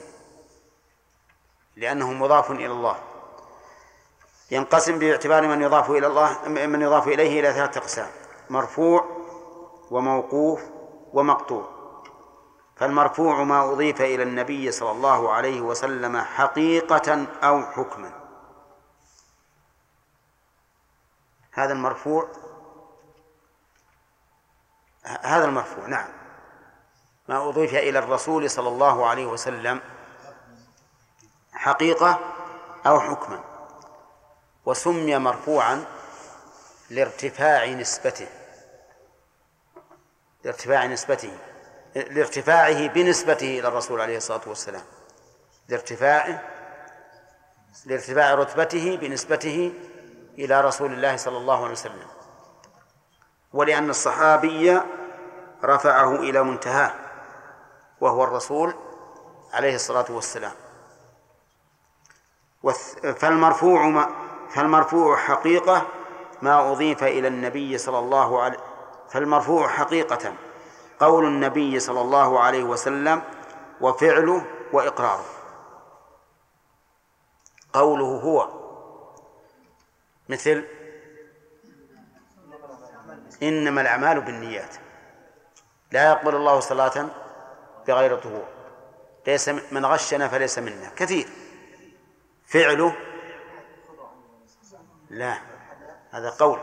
لأنه مضاف إلى الله. ينقسم باعتبار من يضاف إلى الله، من يضاف إليه، إلى 3 أقسام: مرفوع وموقوف ومقطوع. فالمرفوع ما أضيف إلى النبي صلى الله عليه وسلم حقيقة أو حكما. هذا المرفوع نعم، ما أضيف إلى الرسول صلى الله عليه وسلم حقيقة أو حكما. وسمي مرفوعا لارتفاعه بنسبته إلى الرسول عليه الصلاة والسلام، لارتفاع رتبته بنسبته إلى رسول الله صلى الله عليه وسلم، ولأن الصحابي رفعه إلى منتهاه وهو الرسول عليه الصلاة والسلام. فالمرفوع حقيقة ما أضيف إلى النبي صلى الله عليه فالمرفوع حقيقة قول النبي صلى الله عليه وسلم وفعله وإقراره. قوله هو مثل إنما الأعمال بالنيات، لا يقبل الله صلاة بغير طهور، ليس من غشنا فليس منا، كثير. فعله لا، هذا قول.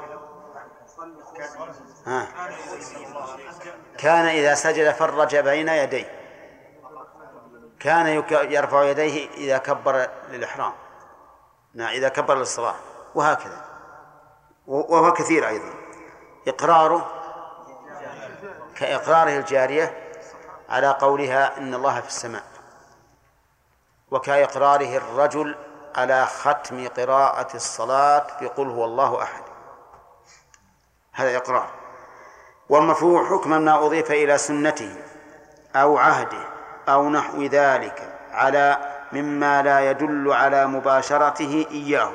كان إذا سجد فرج بين يديه، كان يرفع يديه إذا كبر للإحرام، إذا كبر للصلاة، وهكذا، وهو كثير أيضا. إقراره كإقراره الجارية على قولها إن الله في السماء، وكإقراره الرجل على ختم قراءة الصلاة بقل هو الله أحد، هذا إقرار. والمرفوع حكما ما أضيف إلى سنته أو عهده أو نحو ذلك على مما لا يدل على مباشرته إياه.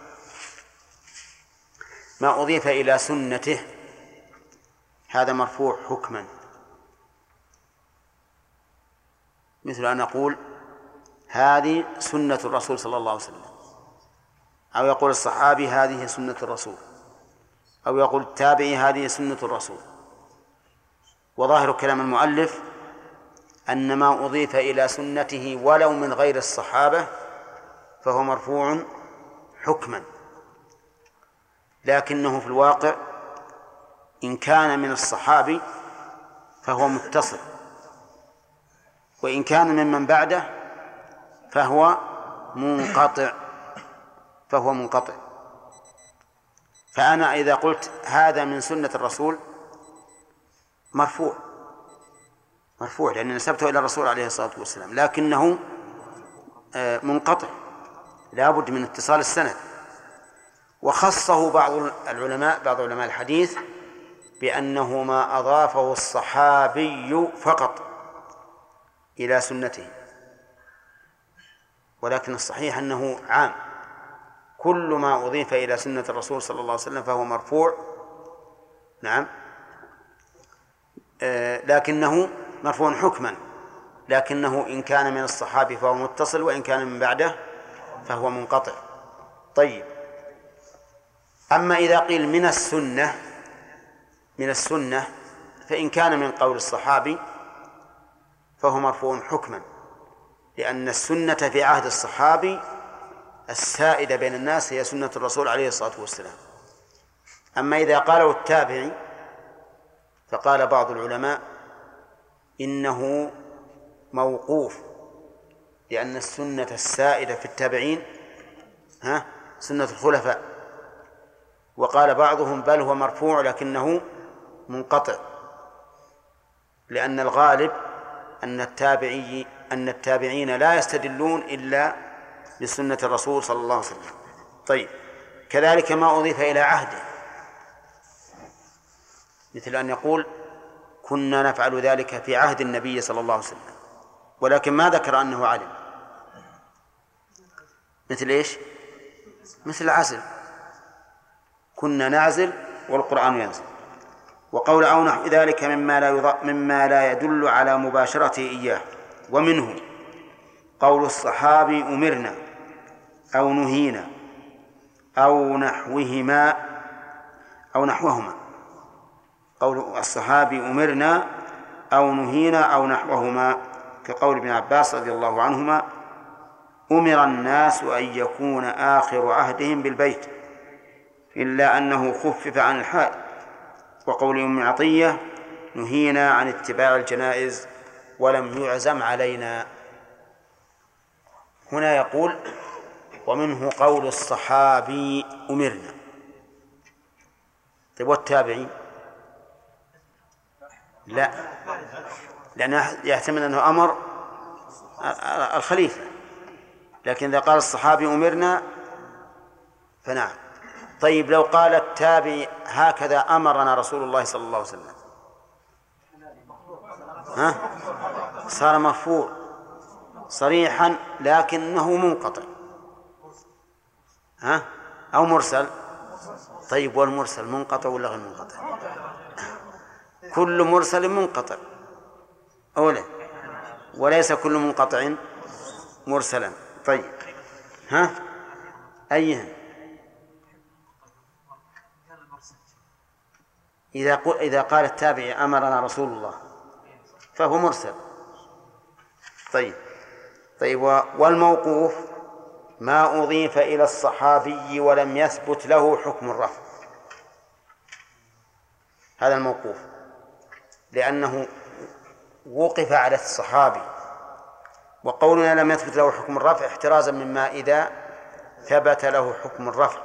ما أضيف إلى سنته هذا مرفوع حكما، مثل أن أقول هذه سنة الرسول صلى الله عليه وسلم، أو يقول الصحابي هذه سنة الرسول، أو يقول التابعي هذه سنة الرسول. وظاهر كلام المؤلف أن ما أضيف إلى سنته ولو من غير الصحابة فهو مرفوع حكما، لكنه في الواقع إن كان من الصحابي فهو متصل، وإن كان ممن بعده فهو منقطع. فأنا إذا قلت هذا من سنة الرسول مرفوع لأن نسبته إلى الرسول عليه الصلاة والسلام، لكنه منقطع، لا بد من اتصال السند. وخصه بعض علماء الحديث بأنه ما أضافه الصحابي فقط إلى سنته، ولكن الصحيح أنه عام، كل ما أضيف إلى سنة الرسول صلى الله عليه وسلم فهو مرفوع، نعم، لكنه مرفوع حكما، لكنه إن كان من الصحابي فهو متصل، وإن كان من بعده فهو منقطع. طيب، أما إذا قيل من السنة فإن كان من قول الصحابي فهو مرفوع حكما، لأن السنة في عهد الصحابي السائدة بين الناس هي سنة الرسول عليه الصلاة والسلام. أما إذا قاله التابعي فقال بعض العلماء إنه موقوف، لأن السنة السائدة في التابعين سنة الخلفاء. وقال بعضهم بل هو مرفوع لكنه منقطع، لأن الغالب أن التابعين لا يستدلون إلا بسنة الرسول صلى الله عليه وسلم. طيب، كذلك ما أضيف إلى عهده، مثل أن يقول كنا نفعل ذلك في عهد النبي صلى الله عليه وسلم، ولكن ما ذكر أنه علم. مثل إيش؟ مثل العزل، كنا نعزل والقرآن ينزل. وقول أو نحو ذلك مما لا يدل على مباشرته إياه. ومنه قول الصحابي أمرنا أو نهينا أو نحوهما. قول الصحابي أمرنا أو نهينا أو نحوهما، كقول ابن عباس رضي الله عنهما أمر الناس أن يكون آخر عهدهم بالبيت إلا أنه خفف عن الحائض. وقول أم عطية نهينا عن اتباع الجنائز ولم يعزم علينا. هنا يقول ومنه قول الصحابي أمرنا. طيب والتابعين؟ لا، لأنه يحتمل أنه أمر الخليفة، لكن إذا قال الصحابي أمرنا فنعم. طيب لو قال التابعي هكذا أمرنا رسول الله صلى الله عليه وسلم، صار مرفوع صريحا لكنه منقطع، أو مرسل. طيب والمرسل منقطع ولا غير منقطع؟ كل مرسل منقطع أولا، وليس كل منقطع مرسلا. طيب أيهن؟ إذا قال التابعي أمرنا رسول الله فهو مرسل. طيب والموقوف ما أضيف إلى الصحابي ولم يثبت له حكم الرفع، هذا الموقوف، لأنه وقف على الصحابي. وقولنا لم يثبت له حكم الرفع احترازا مما إذا ثبت له حكم الرفع.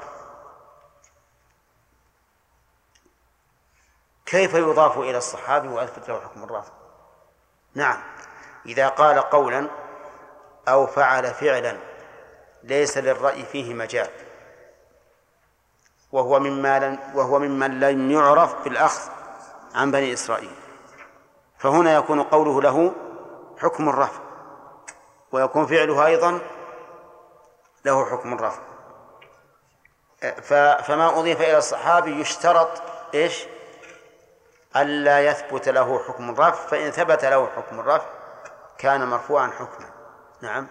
كيف يضاف إلى الصحابي ويثبت له حكم الرفع؟ نعم، إذا قال قولا أو فعل فعلا ليس للرأي فيه مجال، وهو ممن لم يعرف بالأخذ عن بني إسرائيل، فهنا يكون قوله له حكم الرفع، ويكون فعله أيضا له حكم الرفع. فما أضيف إلى الصحابي يشترط إيش؟ ألا يثبت له حكم الرفع، فإن ثبت له حكم الرفع كان مرفوعا حكما. نعم.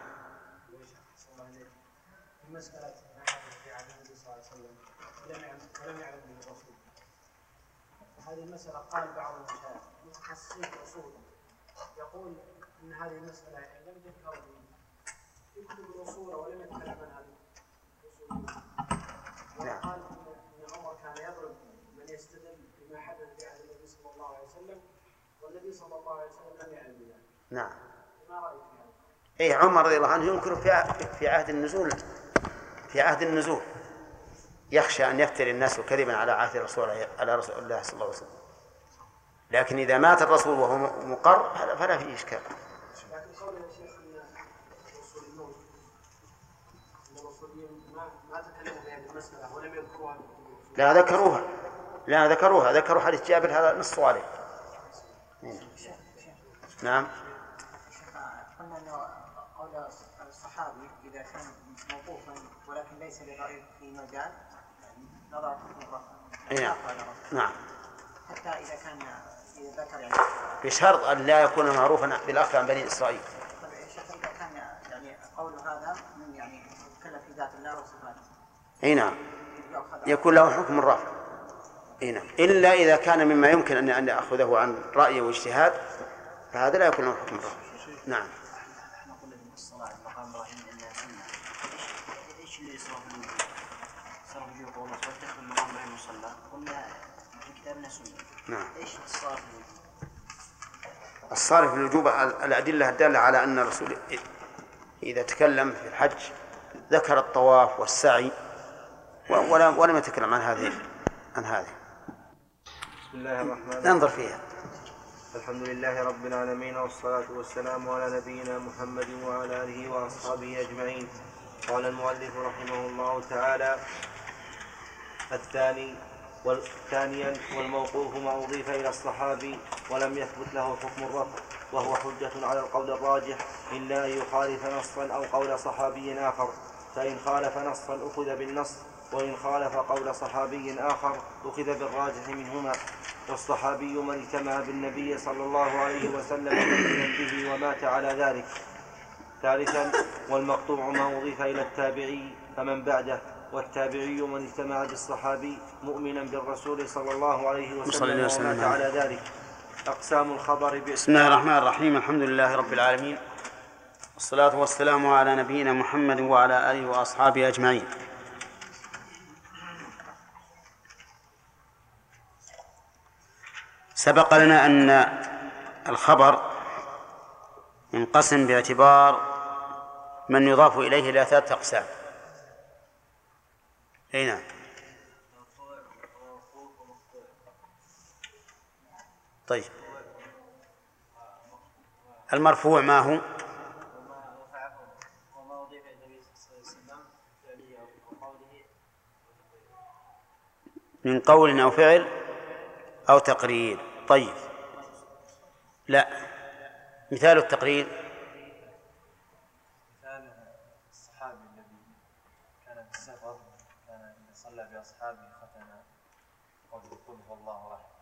المسألة في عهد النبي صلى الله عليه وسلم ولم يعلم به الرسول، هذه المسألة قال بعض المشايخ متخصصين أصولا يقول إن هذه المسألة لم تذكر في كتب الأصول ولم يتكلم عنها الأصوليون. وقال إن عمر كان يضرب من يستدل بما حدث في عهد النبي صلى الله عليه وسلم والنبي صلى الله عليه وسلم لم يعلم بذلك. نعم. ما رأيك في هذا؟ عمر رضي الله عنه ينكر في عهد النزول، يخشى أن يفتري الناس كذبا على رسول الله صلى الله عليه وسلم، لكن إذا مات الرسول وهو مقر فلا فيه إشكال. لكن قول يا شيخ أن الرسوليون ما تكلموا بهذه المسألة ولم يذكروها. لا ذكروا حديث جابر، هذا نصوا عليه. نعم. قلنا أن قول الصحابي إذا كان موقوفا ولكن ليس للرأي في مجال نظر في الرفع. نعم. حتى إذا كان ذكر يعني بشرط أن لا يكون معروفا بالأخذ عن بني إسرائيل. طيب الشيخ إذا كان يعني قول هذا من يعني يتكلم في ذات الله وصفاته. نعم. يكون له حكم الرفع. نعم. إلا إذا كان مما يمكن أن يأخذه عن رأي واجتهاد فهذا لا يكون له حكم الرفع. نعم. احنا قلنا ان الصلاه مقام ابراهيم انها سنه. ايش اللي صار في الوجوب؟ صار في وجوب والله تدخل مقام ابراهيم مصلى. قلنا في كتابنا سنة. نعم. إيش الصارف؟ الصارف للوجوب الأدلة الدالة على أن الرسول إذا تكلم في الحج ذكر الطواف والسعي ولم يتكلم عن هذه. بسم الله الرحمن الرحيم. ننظر فيها. الحمد لله رب العالمين، والصلاة والسلام على نبينا محمد وعلى آله وأصحابه أجمعين. قال المؤلف رحمه الله تعالى: ثانيا والموقوف ما أضيف إلى الصحابي ولم يثبت له حكم الرفع، وهو حجة على القول الراجح إلا أن يخالف نصا أو قول صحابي آخر، فإن خالف نصا أخذ بالنص، وإن خالف قول صحابي آخر أخذ بالراجح منهما. والصحابي من اجتمع بالنبي صلى الله عليه وسلم مؤمنا به ومات على ذلك. ثالثا والمقطوع ما أضيف إلى التابعي فمن بعده، والتابعي من اجتمع بالصحابي مؤمنا بالرسول صلى الله عليه وسلم ومات على ذلك. أقسام الخبر بسم الله الرحمن الرحيم. الحمد لله رب العالمين، والصلاة والسلام على نبينا محمد وعلى آله وأصحابه أجمعين. سبق لنا أن الخبر ينقسم باعتبار من يضاف إليه إلى 3 أقسام. نعم. طيب، المرفوع ما هو؟ من قول أو فعل أو تقرير. طيب، لا، مثال التقرير: مثال الصحابي الذي كان في السفر، كان إذا صلى بأصحابه ختم قل هو الله أحد،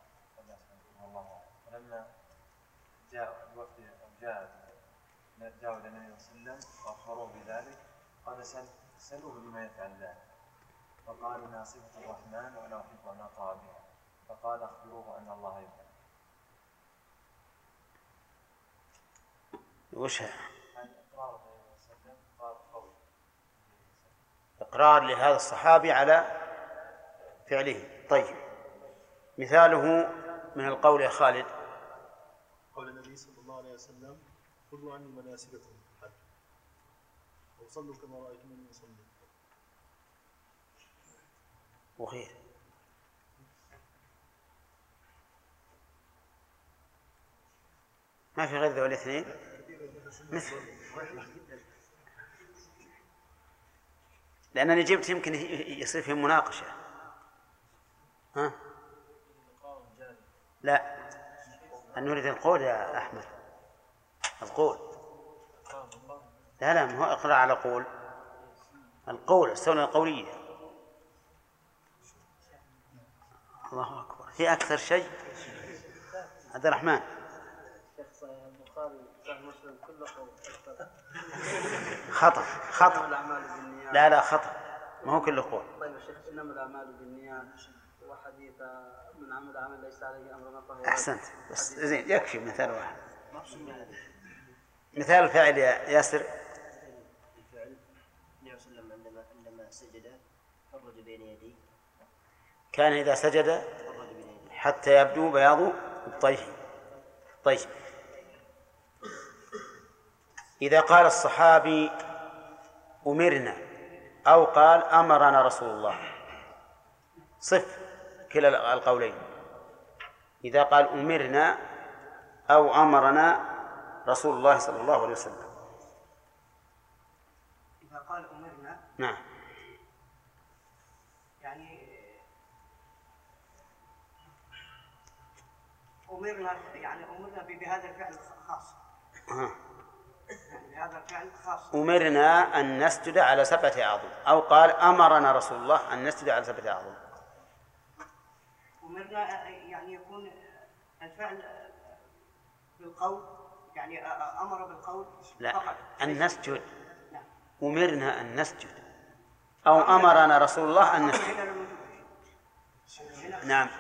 فلما جاء الوفد أو جاءوا إلى النبي صلى الله عليه وسلم وأخبروه بذلك، قال سألوه بما يفعل ذلك، فقال إنها صفة الرحمن وأنا أحب أن أطاع بها، فقال أخبروه أن الله يفعل. وش إقرار لهذا الصحابي على فعله. طيب، مثاله من القول يا خالد: قول النبي صلى الله عليه وسلم: خذوا عني مناسككم الحج وصلوا كما رأيتموني أصلي. وخير. ما في غير ذوي الاثنين مثل، لأنني جبت يمكن يصير فيهم مناقشة. ها؟ لا، أن نريد القول يا أحمد، القول. لا، ما هو إقرار على قول، القول السنة القولية. الله أكبر، في أكثر شيء. عبد الرحمن: خطأ. لا خطأ، ما هو كله قول. طيب يا شيخ، إنما الأعمال بالنيات وحديث من عمل عمل ليس عليه أمرنا فهو. أحسنت، بس زين، يكفي مثال واحد. مثال الفاعل يا ياسر. الفعل النبي صلى الله عليه وسلم عندما سجد فرج بين يديه، كان إذا سجد حتى يبدو بياض الطيه. طيب، إذا قال الصحابي أمرنا أو قال أمرنا رسول الله، صف كلا القولين. إذا قال أمرنا أو أمرنا رسول الله صلى الله عليه وسلم. إذا قال أمرنا، نعم، يعني أمرنا بهذا الفعل خاص. يعني هذا الفعل خاص. أمرنا أن نسجد على 7 أعظم، أو قال أمرنا رسول الله أن نسجد على 7 أعظم. أمرنا يعني يكون الفعل بالقول، يعني أمر بالقول لا فقط. أن نسجد. أمرنا أن نسجد أو أمرنا رسول الله أن نسجد. نعم.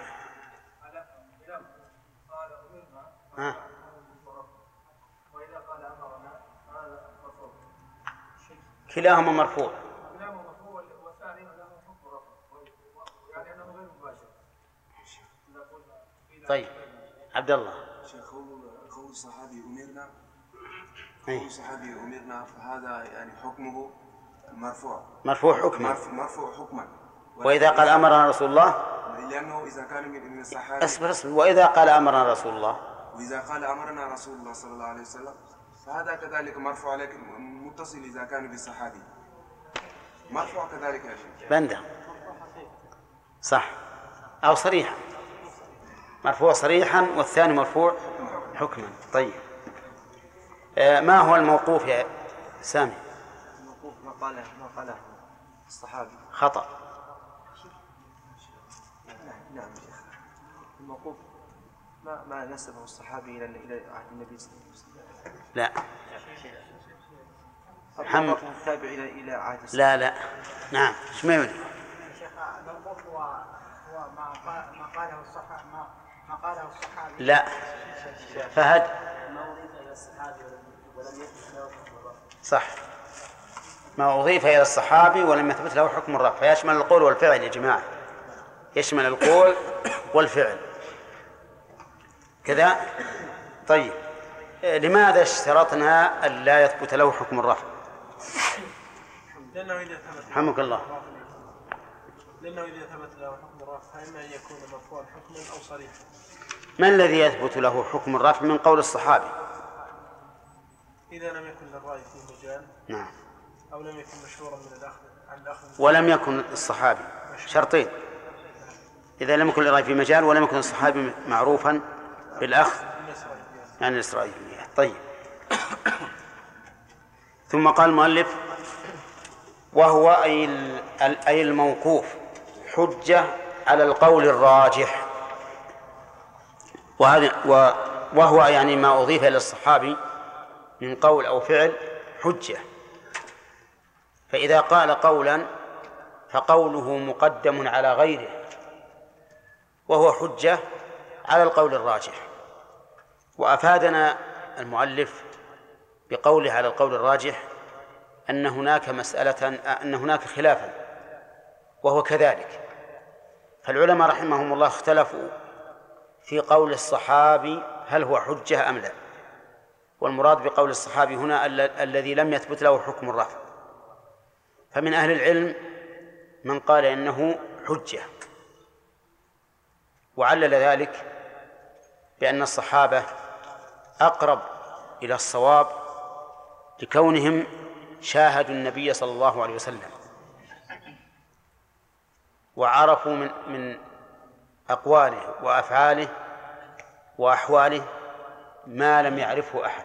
كلاهما مرفوع. والثاني له حكم رفع، يعني أنه غير مباشر. نقول طيب عبد الله. شيخ قول الصحابي أمرنا فهذا يعني حكمه مرفوع حكما. وإذا قال أمرنا رسول الله، لأنه إذا كان من الصحابة اصبر وإذا قال أمرنا رسول الله، وإذا قال أمرنا رسول الله صلى الله عليه وسلم فهذا كذلك مرفوع، لكن متصل إذا كان بالصحابي مرفوع كذلك يا شيخ. بندر صح أو صريحا، مرفوع صريحا والثاني مرفوع حكما. طيب ما هو الموقوف يا سامي؟ الموقوف ما قاله الصحابي خطأ. نعم شيخ، الموقوف ما نسبه الصحابي إلى عهد النبي صلى الله عليه وسلم. لا محمد تابع إلى عهد الصحابي. لا نعم ايش ما يقول شيخ؟ الموقوف هو ما قاله الصحابي. لا فهد صح، ما أضيف إلى الصحابي ولم يثبت له حكم الرفع، فيشمل القول والفعل يا جماعة، يشمل القول والفعل كذا. طيب لماذا اشترطنا أن لا يثبت له حكم الرفع؟ رحمك الله. لأنه إذا ثبت له حكم الرفع فإما أن يكون مرفوعا حكما أو صريحا. ما الذي يثبت له حكم الرفع من قول الصحابي؟ إذا لم يكن للرأي في مجال، نعم، أو لم يكن مشهورا من الأخذ ولم يكن الصحابي شرطين، إذا لم يكن للرأي في مجال ولم يكن الصحابي معروفا بالأخذ يعني الإسرائيلية. طيب ثم قال المؤلف وهو أي الموقوف حجة على القول الراجح، وهو يعني ما أضيف إلى الصحابي من قول أو فعل حجة. فإذا قال قولا فقوله مقدم على غيره وهو حجة على القول الراجح. وأفادنا المؤلف بقوله على القول الراجح أن هناك خلافا وهو كذلك. فالعلماء رحمهم الله اختلفوا في قول الصحابي هل هو حجة أم لا، والمراد بقول الصحابي هنا الذي لم يثبت له حكم الرفع. فمن أهل العلم من قال إنه حجة، وعلل ذلك بأن الصحابة أقرب إلى الصواب لكونهم شاهدوا النبي صلى الله عليه وسلم وعرفوا من أقواله وأفعاله وأحواله ما لم يعرفه أحد،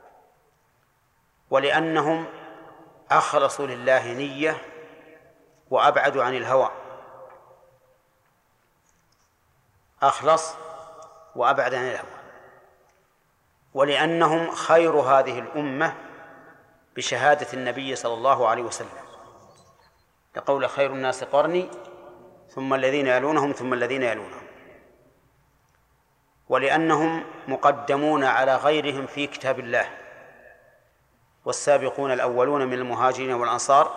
ولأنهم أخلصوا لله نية وأبعدوا عن الهوى. أخلص وأبعد عن الهوى، ولأنهم خير هذه الأمة بشهادة النبي صلى الله عليه وسلم، لقول خير الناس قرني ثم الذين يلونهم ثم الذين يلونهم. ولأنهم مقدمون على غيرهم في كتاب الله، والسابقون الأولون من المهاجرين والأنصار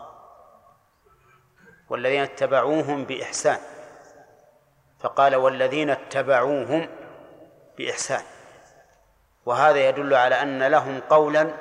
والذين اتبعوهم بإحسان، فقال والذين اتبعوهم بإحسان، وهذا يدل على أن لهم قولا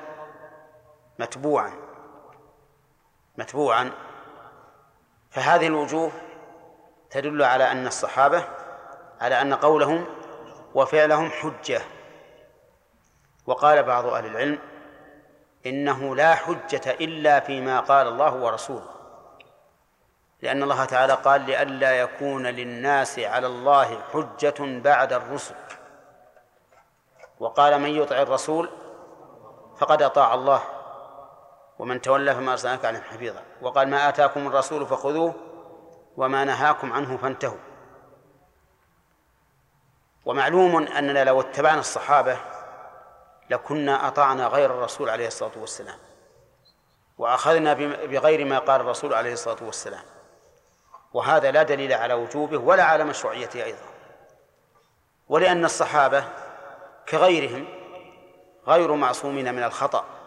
متبوعا. فهذه الوجوه تدل على أن الصحابة على أن قولهم وفعلهم حجة. وقال بعض أهل العلم إنه لا حجة إلا فيما قال الله ورسوله، لأن الله تعالى قال لئلا يكون للناس على الله حجة بعد الرسل، وقال من يطع الرسول فقد أطاع الله ومن تولى فما أرسلناك عليهم حفيظا، وقال ما آتاكم الرسول فخذوه وما نهاكم عنه فانتهوا. ومعلوم أننا لو اتبعنا الصحابة لكنا أطعنا غير الرسول عليه الصلاة والسلام وأخذنا بغير ما قال الرسول عليه الصلاة والسلام، وهذا لا دليل على وجوبه ولا على مشروعيته أيضا. ولأن الصحابة كغيرهم غير معصومين من الخطأ،